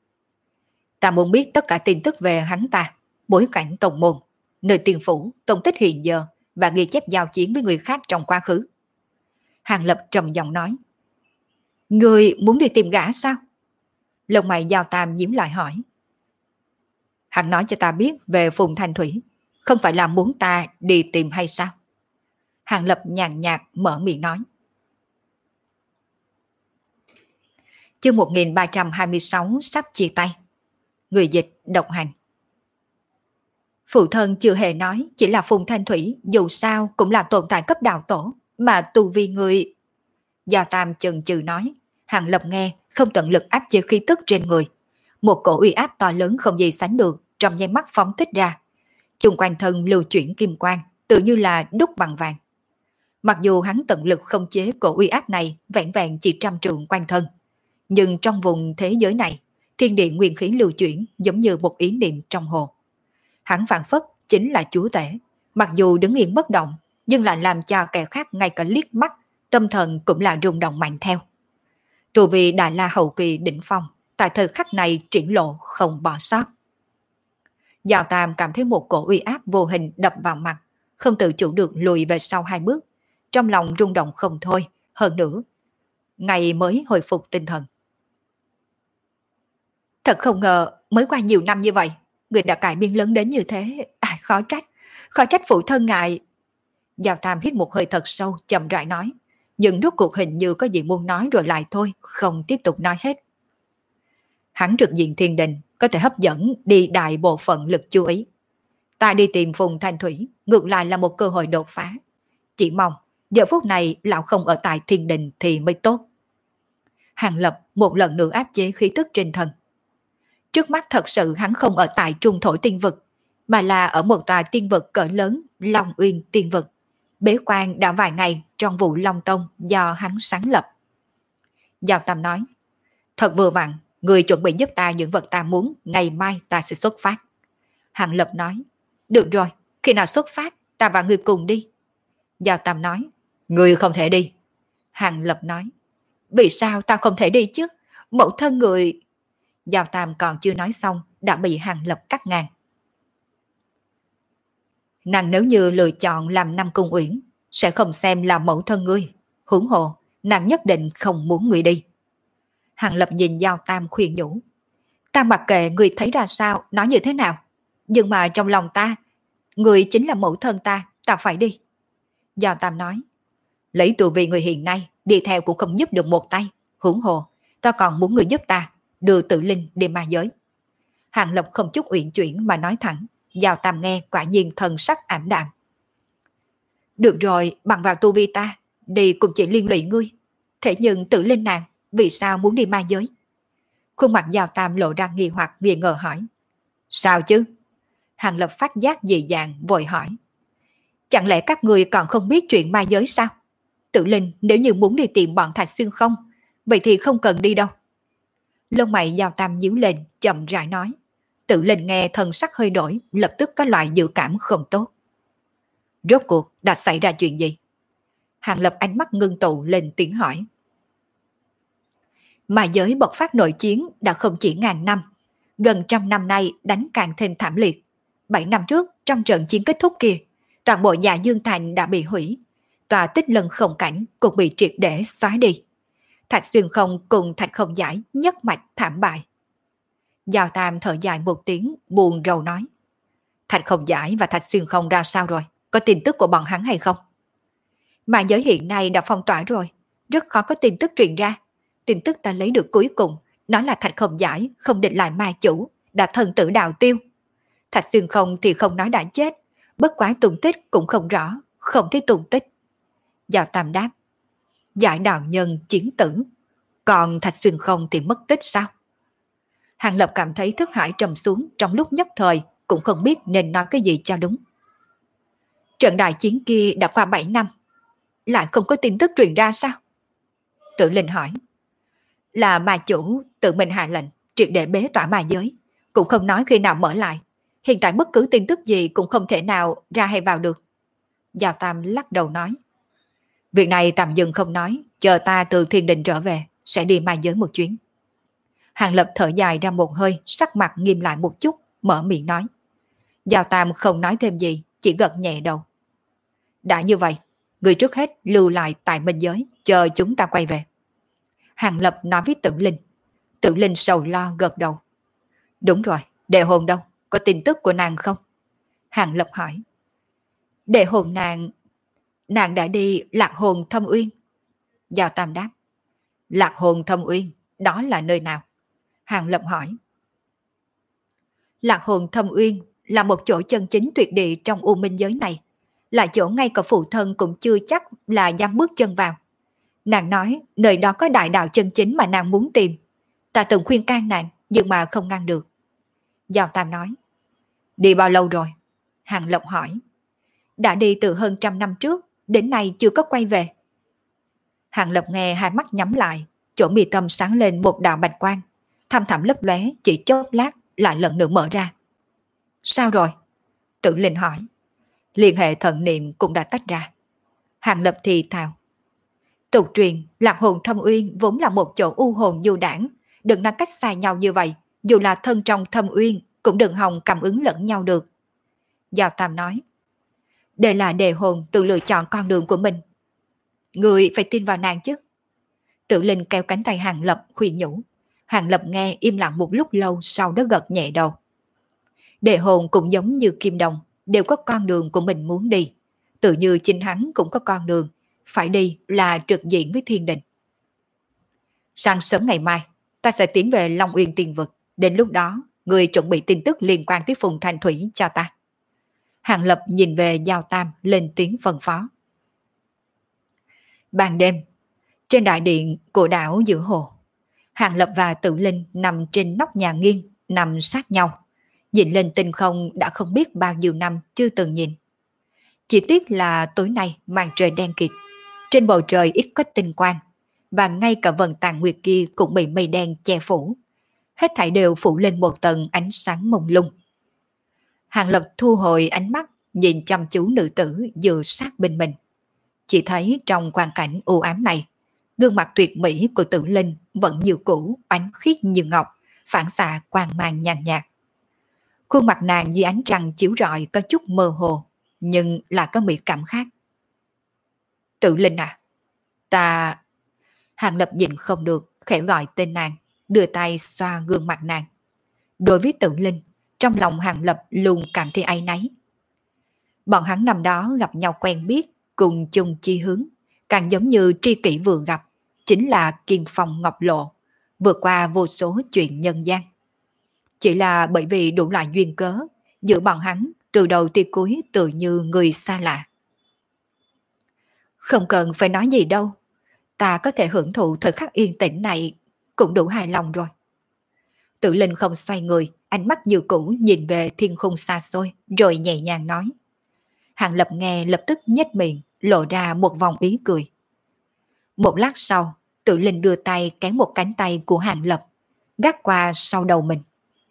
Speaker 2: Ta muốn biết tất cả tin tức về hắn ta, bối cảnh tông môn, nơi tiền phủ, tông tích hiện giờ và ghi chép giao chiến với người khác trong quá khứ. Hàng Lập trầm giọng nói. Người muốn đi tìm gã sao? Lông mày Giao Tam nhíu lại hỏi. Hắn nói cho ta biết về Phùng Thanh Thủy, không phải là muốn ta đi tìm hay sao? Hàng Lập nhàn nhạt mở miệng nói. Chương một nghìn ba trăm hai mươi sáu sắp chia tay. Người dịch độc hành. Phụ thân chưa hề nói chỉ là Phùng Thanh Thủy dù sao cũng là tồn tại cấp đạo tổ, mà tu vi người... Giao Tam chần chừ nói. Hàng Lập nghe không tận lực áp chế khí tức trên người. Một cổ uy áp to lớn không gì sánh được trong nháy mắt phóng thích ra. Chung quanh thân lưu chuyển kim quang, tự như là đúc bằng vàng. Mặc dù hắn tận lực không chế cổ uy áp này vẹn vẹn chỉ trăm trượng quanh thân, nhưng trong vùng thế giới này, thiên địa nguyên khí lưu chuyển giống như một ý niệm trong hồ. Hắn phản phất chính là chúa tể, mặc dù đứng yên bất động, nhưng lại làm cho kẻ khác ngay cả liếc mắt, tâm thần cũng là rung động mạnh theo. Tu vi Đại La hậu kỳ đỉnh phong, tại thời khắc này triển lộ không bỏ sót. Giao Tam cảm thấy một cổ uy áp vô hình đập vào mặt, không tự chủ được lùi về sau hai bước, trong lòng rung động không thôi, hơn nữa, ngày mới hồi phục tinh thần. Thật không ngờ, mới qua nhiều năm như vậy, người đã cải biên lớn đến như thế, ai khó trách, khó trách phụ thân ngài. Giao Tam hít một hơi thật sâu, chậm rãi nói, nhưng rốt cuộc hình như có gì muốn nói rồi lại thôi, không tiếp tục nói hết. Hắn trực diện thiên đình, có thể hấp dẫn đi đại bộ phận lực chú ý. Ta đi tìm Phùng Thanh Thủy, ngược lại là một cơ hội đột phá. Chỉ mong, giờ phút này lão không ở tại thiên đình thì mới tốt. Hàng Lập một lần nữa áp chế khí tức trên thân. Trước mắt thật sự hắn không ở tại trung thổ tiên vực, mà là ở một tòa tiên vực cỡ lớn, Long Uyên tiên vực. Bế quan đã vài ngày trong vụ Long Tông do hắn sáng lập. Giao Tam nói, thật vừa vặn, người chuẩn bị giúp ta những vật ta muốn, ngày mai ta sẽ xuất phát. Hàng Lập nói, được rồi, khi nào xuất phát, ta và người cùng đi. Giao Tam nói, người không thể đi. Hàng Lập nói, vì sao ta không thể đi chứ? Mẫu thân người... Giao Tam còn chưa nói xong đã bị Hàng Lập cắt ngang. Nàng nếu như lựa chọn làm Nam Cung Uyển, sẽ không xem là mẫu thân ngươi. Huống hồ, nàng nhất định không muốn ngươi đi. Hàng Lập nhìn Giao Tam khuyên nhủ. Ta mặc kệ ngươi thấy ra sao, nói như thế nào. Nhưng mà trong lòng ta, ngươi chính là mẫu thân ta, ta phải đi. Giao Tam nói. Lấy tu vi người hiện nay, đi theo cũng không giúp được một tay. Huống hồ, ta còn muốn người giúp ta, đưa Tự Linh đi ma giới. Hàng Lập không chút uyển chuyển mà nói thẳng. Giao Tam nghe quả nhiên thần sắc ảm đạm. Được rồi, bằng vào tu vi ta, đi cũng chỉ liên lụy ngươi. Thế nhưng Tự Linh nàng, vì sao muốn đi ma giới? Khuôn mặt Giao Tam lộ ra nghi hoặc nghi ngờ hỏi. Sao chứ? Hàng Lập phát giác dị dạng vội hỏi. Chẳng lẽ các ngươi còn không biết chuyện ma giới sao? Tự Linh nếu như muốn đi tìm bọn Thạch Xuyên không, vậy thì không cần đi đâu. Lông mày Giao Tam nhíu lên, chậm rãi nói. Tự Linh nghe thần sắc hơi đổi, lập tức có loại dự cảm không tốt. Rốt cuộc đã xảy ra chuyện gì? Hàng Lập ánh mắt ngưng tụ lên tiếng hỏi. Ma giới bộc phát nội chiến đã không chỉ ngàn năm, gần trăm năm nay đánh càng thêm thảm liệt. Bảy năm trước trong trận chiến kết thúc kia, toàn bộ nhà Dương Thành đã bị hủy, tòa Tích Lân Không Cảnh cũng bị triệt để xóa đi. Thạch Xuyên Không cùng Thạch Không Giải nhất mạch thảm bại. Giao Tam thở dài một tiếng buồn rầu nói. Thạch Không Giải và Thạch Xuyên Không ra sao rồi? Có tin tức của bọn hắn hay không? Mà giới hiện nay đã phong tỏa rồi, rất khó có tin tức truyền ra. Tin tức ta lấy được cuối cùng, nói là Thạch Không Giải không định lại ma chủ, đã thần tử đạo tiêu. Thạch Xuyên Không thì không nói đã chết, bất quá tung tích cũng không rõ, không thấy tung tích. Giao Tam đáp. Giải đạo nhân chiến tử, còn Thạch Xuyên Không thì mất tích sao? Hàng Lập cảm thấy thức hải trầm xuống, trong lúc nhất thời cũng không biết nên nói cái gì cho đúng. Trận đại chiến kia đã qua bảy năm, lại không có tin tức truyền ra sao? Tự Linh hỏi. Là ma chủ tự mình hạ lệnh triệt để bế tỏa ma giới, cũng không nói khi nào mở lại. Hiện tại bất cứ tin tức gì cũng không thể nào ra hay vào được. Giao Tam lắc đầu nói. Việc này tạm dừng không nói, chờ ta từ thiên đình trở về, sẽ đi ma giới một chuyến. Hàng Lập thở dài ra một hơi, sắc mặt nghiêm lại một chút, mở miệng nói. Giao Tam không nói thêm gì, chỉ gật nhẹ đầu. Đã như vậy, người trước hết lưu lại tại Minh giới, chờ chúng ta quay về. Hàng Lập nói với Tự Linh. Tự Linh sầu lo gật đầu. Đúng rồi, Đệ Hồn đâu? Có tin tức của nàng không? Hàng Lập hỏi. Đệ Hồn nàng... Nàng đã đi Lạc Hồn Thâm Uyên. Giao Tam đáp. Lạc Hồn Thâm Uyên, đó là nơi nào? Hàng Lập hỏi. Lạc Hồn Thâm Uyên là một chỗ chân chính tuyệt địa trong U Minh giới này, là chỗ ngay cả phụ thân cũng chưa chắc là dám bước chân vào. Nàng nói nơi đó có đại đạo chân chính mà nàng muốn tìm. Ta từng khuyên can nàng, nhưng mà không ngăn được. Giao Tam nói. Đi bao lâu rồi? Hàng Lập hỏi. Đã đi từ hơn trăm năm trước, đến nay chưa có quay về. Hàng Lập nghe hai mắt nhắm lại, chỗ mi tâm sáng lên một đạo bạch quang, thăm thẳm lấp lóe, chỉ chốc lát lại lần nữa mở ra. Sao rồi? Tự Linh hỏi. Liên hệ thần niệm cũng đã tách ra. Hàng Lập thì thào. Tục truyền Lạc Hồn Thâm Uyên vốn là một chỗ u hồn du đảng, đừng nói cách xa nhau như vậy, dù là thân trong Thâm Uyên cũng đừng hòng cảm ứng lẫn nhau được. Giao Tam nói. Đây là Đề Hồn tự lựa chọn con đường của mình. Người phải tin vào nàng chứ. Tự Linh kéo cánh tay Hàng Lập khuyên nhủ. Hàng Lập nghe im lặng một lúc lâu, sau đó gật nhẹ đầu. Đề Hồn cũng giống như Kim Đồng, đều có con đường của mình muốn đi. Tự như chính hắn cũng có con đường, phải đi là trực diện với thiên đình. Sáng sớm ngày mai, ta sẽ tiến về Long Uyên Tiên Vực. Đến lúc đó, người chuẩn bị tin tức liên quan tới Phùng Thanh Thủy cho ta. Hàng Lập nhìn về Giao Tam lên tiếng phân phó. Ban đêm, trên đại điện của đảo giữa hồ, Hàng Lập và Tự Linh nằm trên nóc nhà nghiêng, nằm sát nhau. Nhìn lên tinh không đã không biết bao nhiêu năm chưa từng nhìn. Chỉ tiếc là tối nay màn trời đen kịt, trên bầu trời ít có tinh quang, và ngay cả vầng tàn nguyệt kia cũng bị mây đen che phủ. Hết thảy đều phủ lên một tầng ánh sáng mông lung. Hàng Lập thu hồi ánh mắt, nhìn chăm chú nữ tử dựa sát bên mình. Chỉ thấy trong quang cảnh u ám này, Gương mặt tuyệt mỹ của Tử Linh vẫn như cũ, ánh khiết như ngọc, phản xạ quang mang nhàn nhạt. Khuôn mặt nàng dưới ánh trăng chiếu rọi có chút mơ hồ, nhưng là có mỹ cảm khác. Tử Linh à? Ta... Hàng Lập nhìn không được, khẽ gọi tên nàng, đưa tay xoa gương mặt nàng. Đối với Tử Linh, trong lòng Hàng Lập luôn cảm thấy áy náy. Bọn hắn năm đó gặp nhau quen biết, cùng chung chi hướng, càng giống như tri kỷ vừa gặp, chính là Kiên Phong Ngọc Lộ, vượt qua vô số chuyện nhân gian. Chỉ là bởi vì đủ loại duyên cớ, giữa bọn hắn từ đầu tới cuối tự như người xa lạ. Không cần phải nói gì đâu, ta có thể hưởng thụ thời khắc yên tĩnh này cũng đủ hài lòng rồi. Tử Linh không xoay người, ánh mắt như cũ nhìn về thiên khung xa xôi, rồi nhẹ nhàng nói. Hàng Lập nghe lập tức nhếch miệng, lộ ra một vòng ý cười. Một lát sau, Tử Linh đưa tay kéo một cánh tay của Hàng Lập, gác qua sau đầu mình.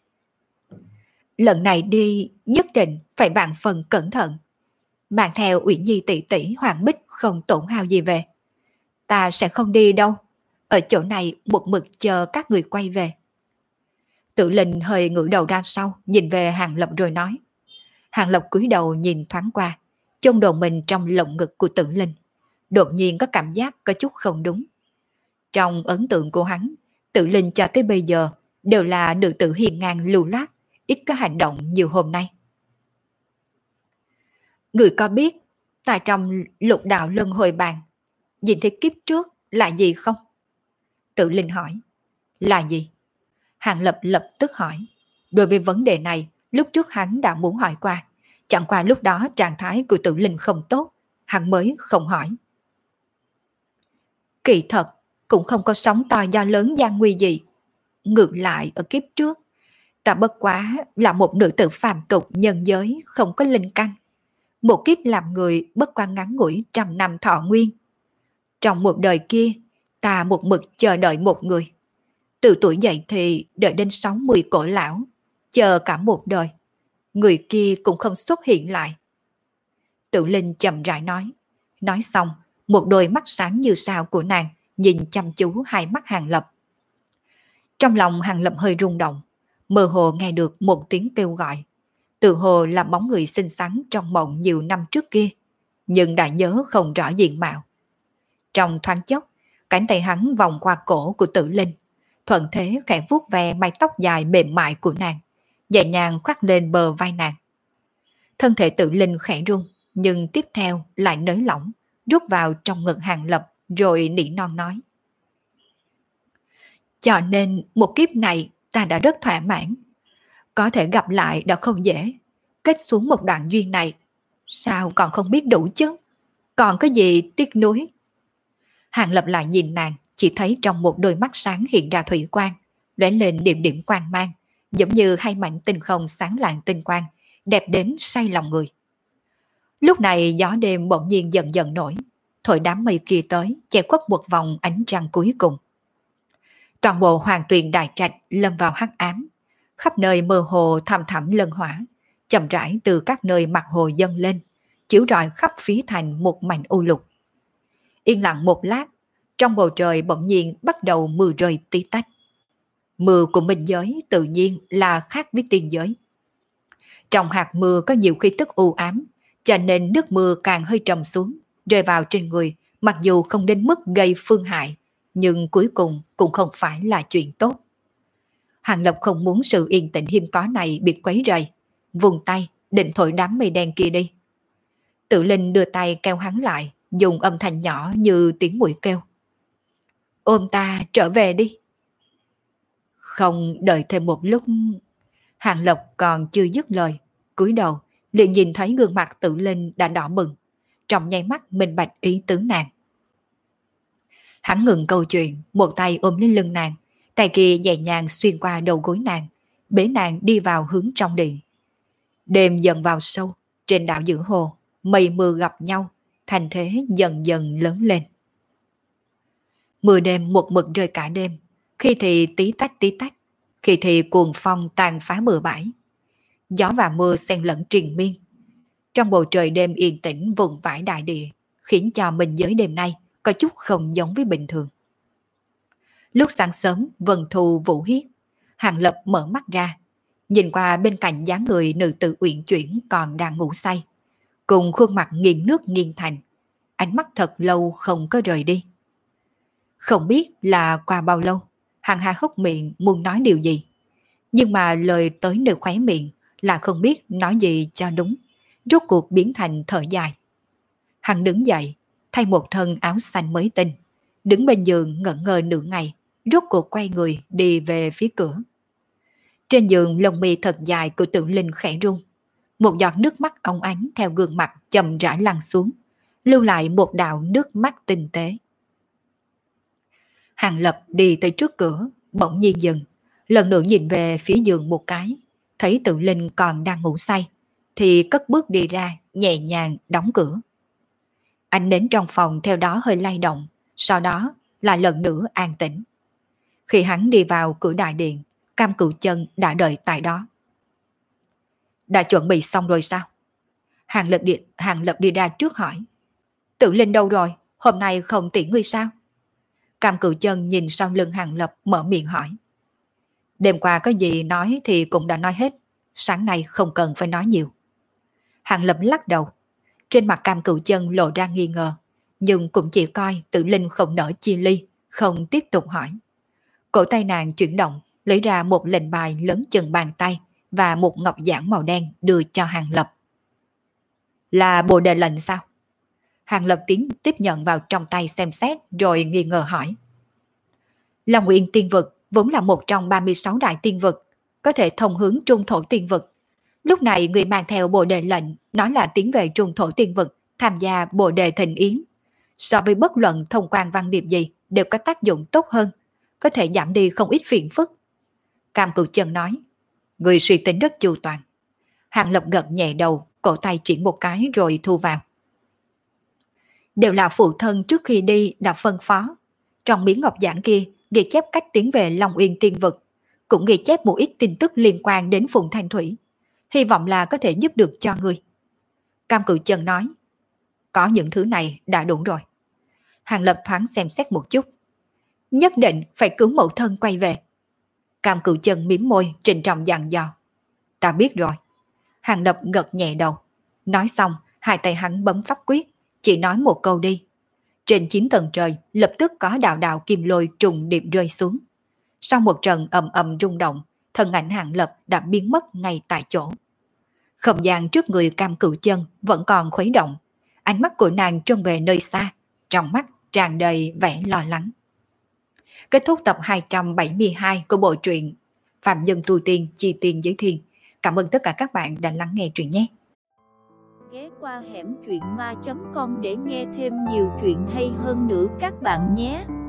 Speaker 2: Lần này đi nhất định phải vạn phần cẩn thận. Mang theo Uyển Nhi tỷ tỷ Hoàng Bích không tổn hao gì về. Ta sẽ không đi đâu, ở chỗ này một mực chờ các người quay về. Tử Linh hơi ngửa đầu ra sau, nhìn về Hàng Lập rồi nói. Hàng Lập cúi đầu nhìn thoáng qua, chôn đầu mình trong lồng ngực của Tử Linh. Đột nhiên có cảm giác có chút không đúng. Trong ấn tượng của hắn, Tử Linh cho tới bây giờ đều là nữ tử hiền ngang lưu loát, ít có hành động như hôm nay. Người có biết, tại trong lục đạo luân hồi bàn, nhìn thấy kiếp trước là gì không? Tử Linh hỏi. Là gì? Hàng Lập lập tức hỏi. Đối với vấn đề này, lúc trước hắn đã muốn hỏi qua, chẳng qua lúc đó trạng thái của Tử Linh không tốt, hắn mới không hỏi. Kỳ thật, cũng không có sóng to do lớn gian nguy gì. Ngược lại ở kiếp trước, ta bất quá là một nữ tử phàm tục nhân giới không có linh căn. Một kiếp làm người bất quá ngắn ngủi trăm năm thọ nguyên. Trong một đời kia, ta một mực chờ đợi một người. Từ tuổi dậy thì đợi đến sáu mươi cổ lão, chờ cả một đời. Người kia cũng không xuất hiện lại. Tử Linh chậm rãi nói. Nói xong, một đôi mắt sáng như sao của nàng nhìn chăm chú hai mắt Hàng Lập. Trong lòng Hàng Lập hơi rung động, mơ hồ nghe được một tiếng kêu gọi. Tự hồ là bóng người xinh xắn trong mộng nhiều năm trước kia, nhưng đã nhớ không rõ diện mạo. Trong thoáng chốc, cánh tay hắn vòng qua cổ của Tử Linh, thuận thế khẽ vuốt ve mái tóc dài mềm mại của nàng, nhẹ nhàng khoác lên bờ vai nàng. Thân thể Tử Linh khẽ rung, nhưng tiếp theo lại nới lỏng, rút vào trong ngực Hàng Lập, rồi nỉ non nói. Cho nên một kiếp này ta đã rất thỏa mãn. Có thể gặp lại đã không dễ. Kết xuống một đoạn duyên này, sao còn không biết đủ chứ? Còn có gì tiếc nuối? Hàng Lập lại nhìn nàng, chỉ thấy trong một đôi mắt sáng hiện ra thủy quang, lóe lên điểm điểm quang mang, giống như hai mảnh tinh không sáng lạng tinh quang, đẹp đến say lòng người. Lúc này gió đêm bỗng nhiên dần dần nổi, thổi đám mây kia tới, che khuất một vòng ánh trăng cuối cùng. Toàn bộ hoàng tuyền đại trạch lâm vào hắc ám, khắp nơi mơ hồ thầm thẳm lân hỏa, chậm rãi từ các nơi mặt hồ dâng lên, chiếu rọi khắp phía thành một mảnh u lục. Yên lặng một lát, trong bầu trời bỗng nhiên bắt đầu mưa rơi tí tách. Mưa của minh giới tự nhiên là khác với tiên giới. Trong hạt mưa có nhiều khí tức u ám, cho nên nước mưa càng hơi trầm xuống, rơi vào trên người, mặc dù không đến mức gây phương hại, nhưng cuối cùng cũng không phải là chuyện tốt. Hàng Lập không muốn sự yên tĩnh hiếm có này bị quấy rầy, vùng tay định thổi đám mây đen kia đi. Tử Linh đưa tay kéo hắn lại, dùng âm thanh nhỏ như tiếng muỗi kêu. Ôm ta trở về đi. Không đợi thêm một lúc, Hàng Lập còn chưa dứt lời, cúi đầu liền nhìn thấy gương mặt Tử Linh đã đỏ bừng, trong nháy mắt minh bạch ý tứ nàng. Hắn ngừng câu chuyện, một tay ôm lên lưng nàng, tay kia nhẹ nhàng xuyên qua đầu gối nàng, bế nàng đi vào hướng trong điện. Đêm dần vào sâu, trên đảo giữa hồ, mây mưa gặp nhau, thành thế dần dần lớn lên. Mưa đêm một mực rơi cả đêm, khi thì tí tách tí tách, khi thì cuồng phong tàn phá bờ bãi. Gió và mưa xen lẫn triền miên. Trong bầu trời đêm yên tĩnh vùng vãi đại địa, khiến cho mình giới đêm nay có chút không giống với bình thường. Lúc sáng sớm vân thu vũ hiết, Hàng Lập mở mắt ra, nhìn qua bên cạnh dáng người nữ tử uyển chuyển còn đang ngủ say, cùng khuôn mặt nghiêng nước nghiêng thành, ánh mắt thật lâu không có rời đi. Không biết là qua bao lâu, Hàng Hà hốc miệng muốn nói điều gì, nhưng mà lời tới nơi khóe miệng là không biết nói gì cho đúng, rốt cuộc biến thành thở dài. Hắn đứng dậy, thay một thân áo xanh mới tinh, đứng bên giường ngẩn ngơ nửa ngày, rốt cuộc quay người đi về phía cửa. Trên giường lông mi thật dài của Tử Linh khẽ rung, một giọt nước mắt óng ánh theo gương mặt chậm rãi lăn xuống, lưu lại một đạo nước mắt tinh tế. Hàng Lập đi tới trước cửa, bỗng nhiên dừng, lần nữa nhìn về phía giường một cái, thấy Tử Linh còn đang ngủ say, thì cất bước đi ra, nhẹ nhàng đóng cửa. Ánh nến trong phòng theo đó hơi lay động, sau đó là lần nữa an tĩnh. Khi hắn đi vào cửa đại điện, Cam Cửu Chân đã đợi tại đó. Đã chuẩn bị xong rồi sao? Hàng Lập đi, Hàng Lập đi ra trước hỏi. Tử Linh đâu rồi? Hôm nay không tiễn ngươi sao? Cam Cửu Chân nhìn sau lưng Hàng Lập mở miệng hỏi. Đêm qua có gì nói thì cũng đã nói hết, sáng nay không cần phải nói nhiều. Hàng Lập lắc đầu, trên mặt Cam Cửu Chân lộ ra nghi ngờ, nhưng cũng chỉ coi Tử Linh không nỡ chia ly, không tiếp tục hỏi. Cổ tay nàng chuyển động, lấy ra một lệnh bài lớn chừng bàn tay và một ngọc giản màu đen đưa cho Hàng Lập. Là bồ đề lệnh sao? Hàng Lập tiến tiếp nhận vào trong tay xem xét rồi nghi ngờ hỏi. Long Uyên Tiên Vực vốn là một trong ba mươi sáu đại tiên vực, có thể thông hướng trung thổ tiên vực. Lúc này người mang theo bồ đề lệnh nói là tiến về trung thổ tiên vực tham gia bồ đề thịnh yến. So với bất luận thông quan văn điệp gì đều có tác dụng tốt hơn, có thể giảm đi không ít phiền phức. Cam Cửu Chân nói, người suy tính rất chu toàn. Hàng Lập gật nhẹ đầu, cổ tay chuyển một cái rồi thu vào. Đều là phụ thân trước khi đi đã phân phó. Trong miếng ngọc giản kia ghi chép cách tiến về Long Uyên Tiên Vực, cũng ghi chép một ít tin tức liên quan đến Phụng Thanh Thủy. Hy vọng là có thể giúp được cho ngươi. Cam Cửu Chân nói, có những thứ này đã đủ rồi. Hàng Lập thoáng xem xét một chút. Nhất định phải cứu mẫu thân quay về. Cam Cửu Chân mím môi trịnh trọng dặn dò. Ta biết rồi. Hàng Lập gật nhẹ đầu. Nói xong, hai tay hắn bấm pháp quyết, chỉ nói một câu đi. Trên chín tầng trời lập tức có đạo đạo kim lôi trùng điệp rơi xuống. Sau một trận ầm ầm rung động, thân ảnh Hàng Lập đã biến mất ngay tại chỗ. Không gian trước người Cam Cửu Chân vẫn còn khuấy động. Ánh mắt của nàng trông về nơi xa, trong mắt tràn đầy vẻ lo lắng. Kết thúc tập hai trăm bảy mươi hai của bộ truyện Phạm Nhân Tu Tiên Chi Tiên Giới Thiên. Cảm ơn tất cả các bạn đã lắng nghe truyện nhé.
Speaker 1: Ghé qua hẻm truyện ma chấm com để nghe thêm nhiều chuyện hay hơn nữa các bạn nhé.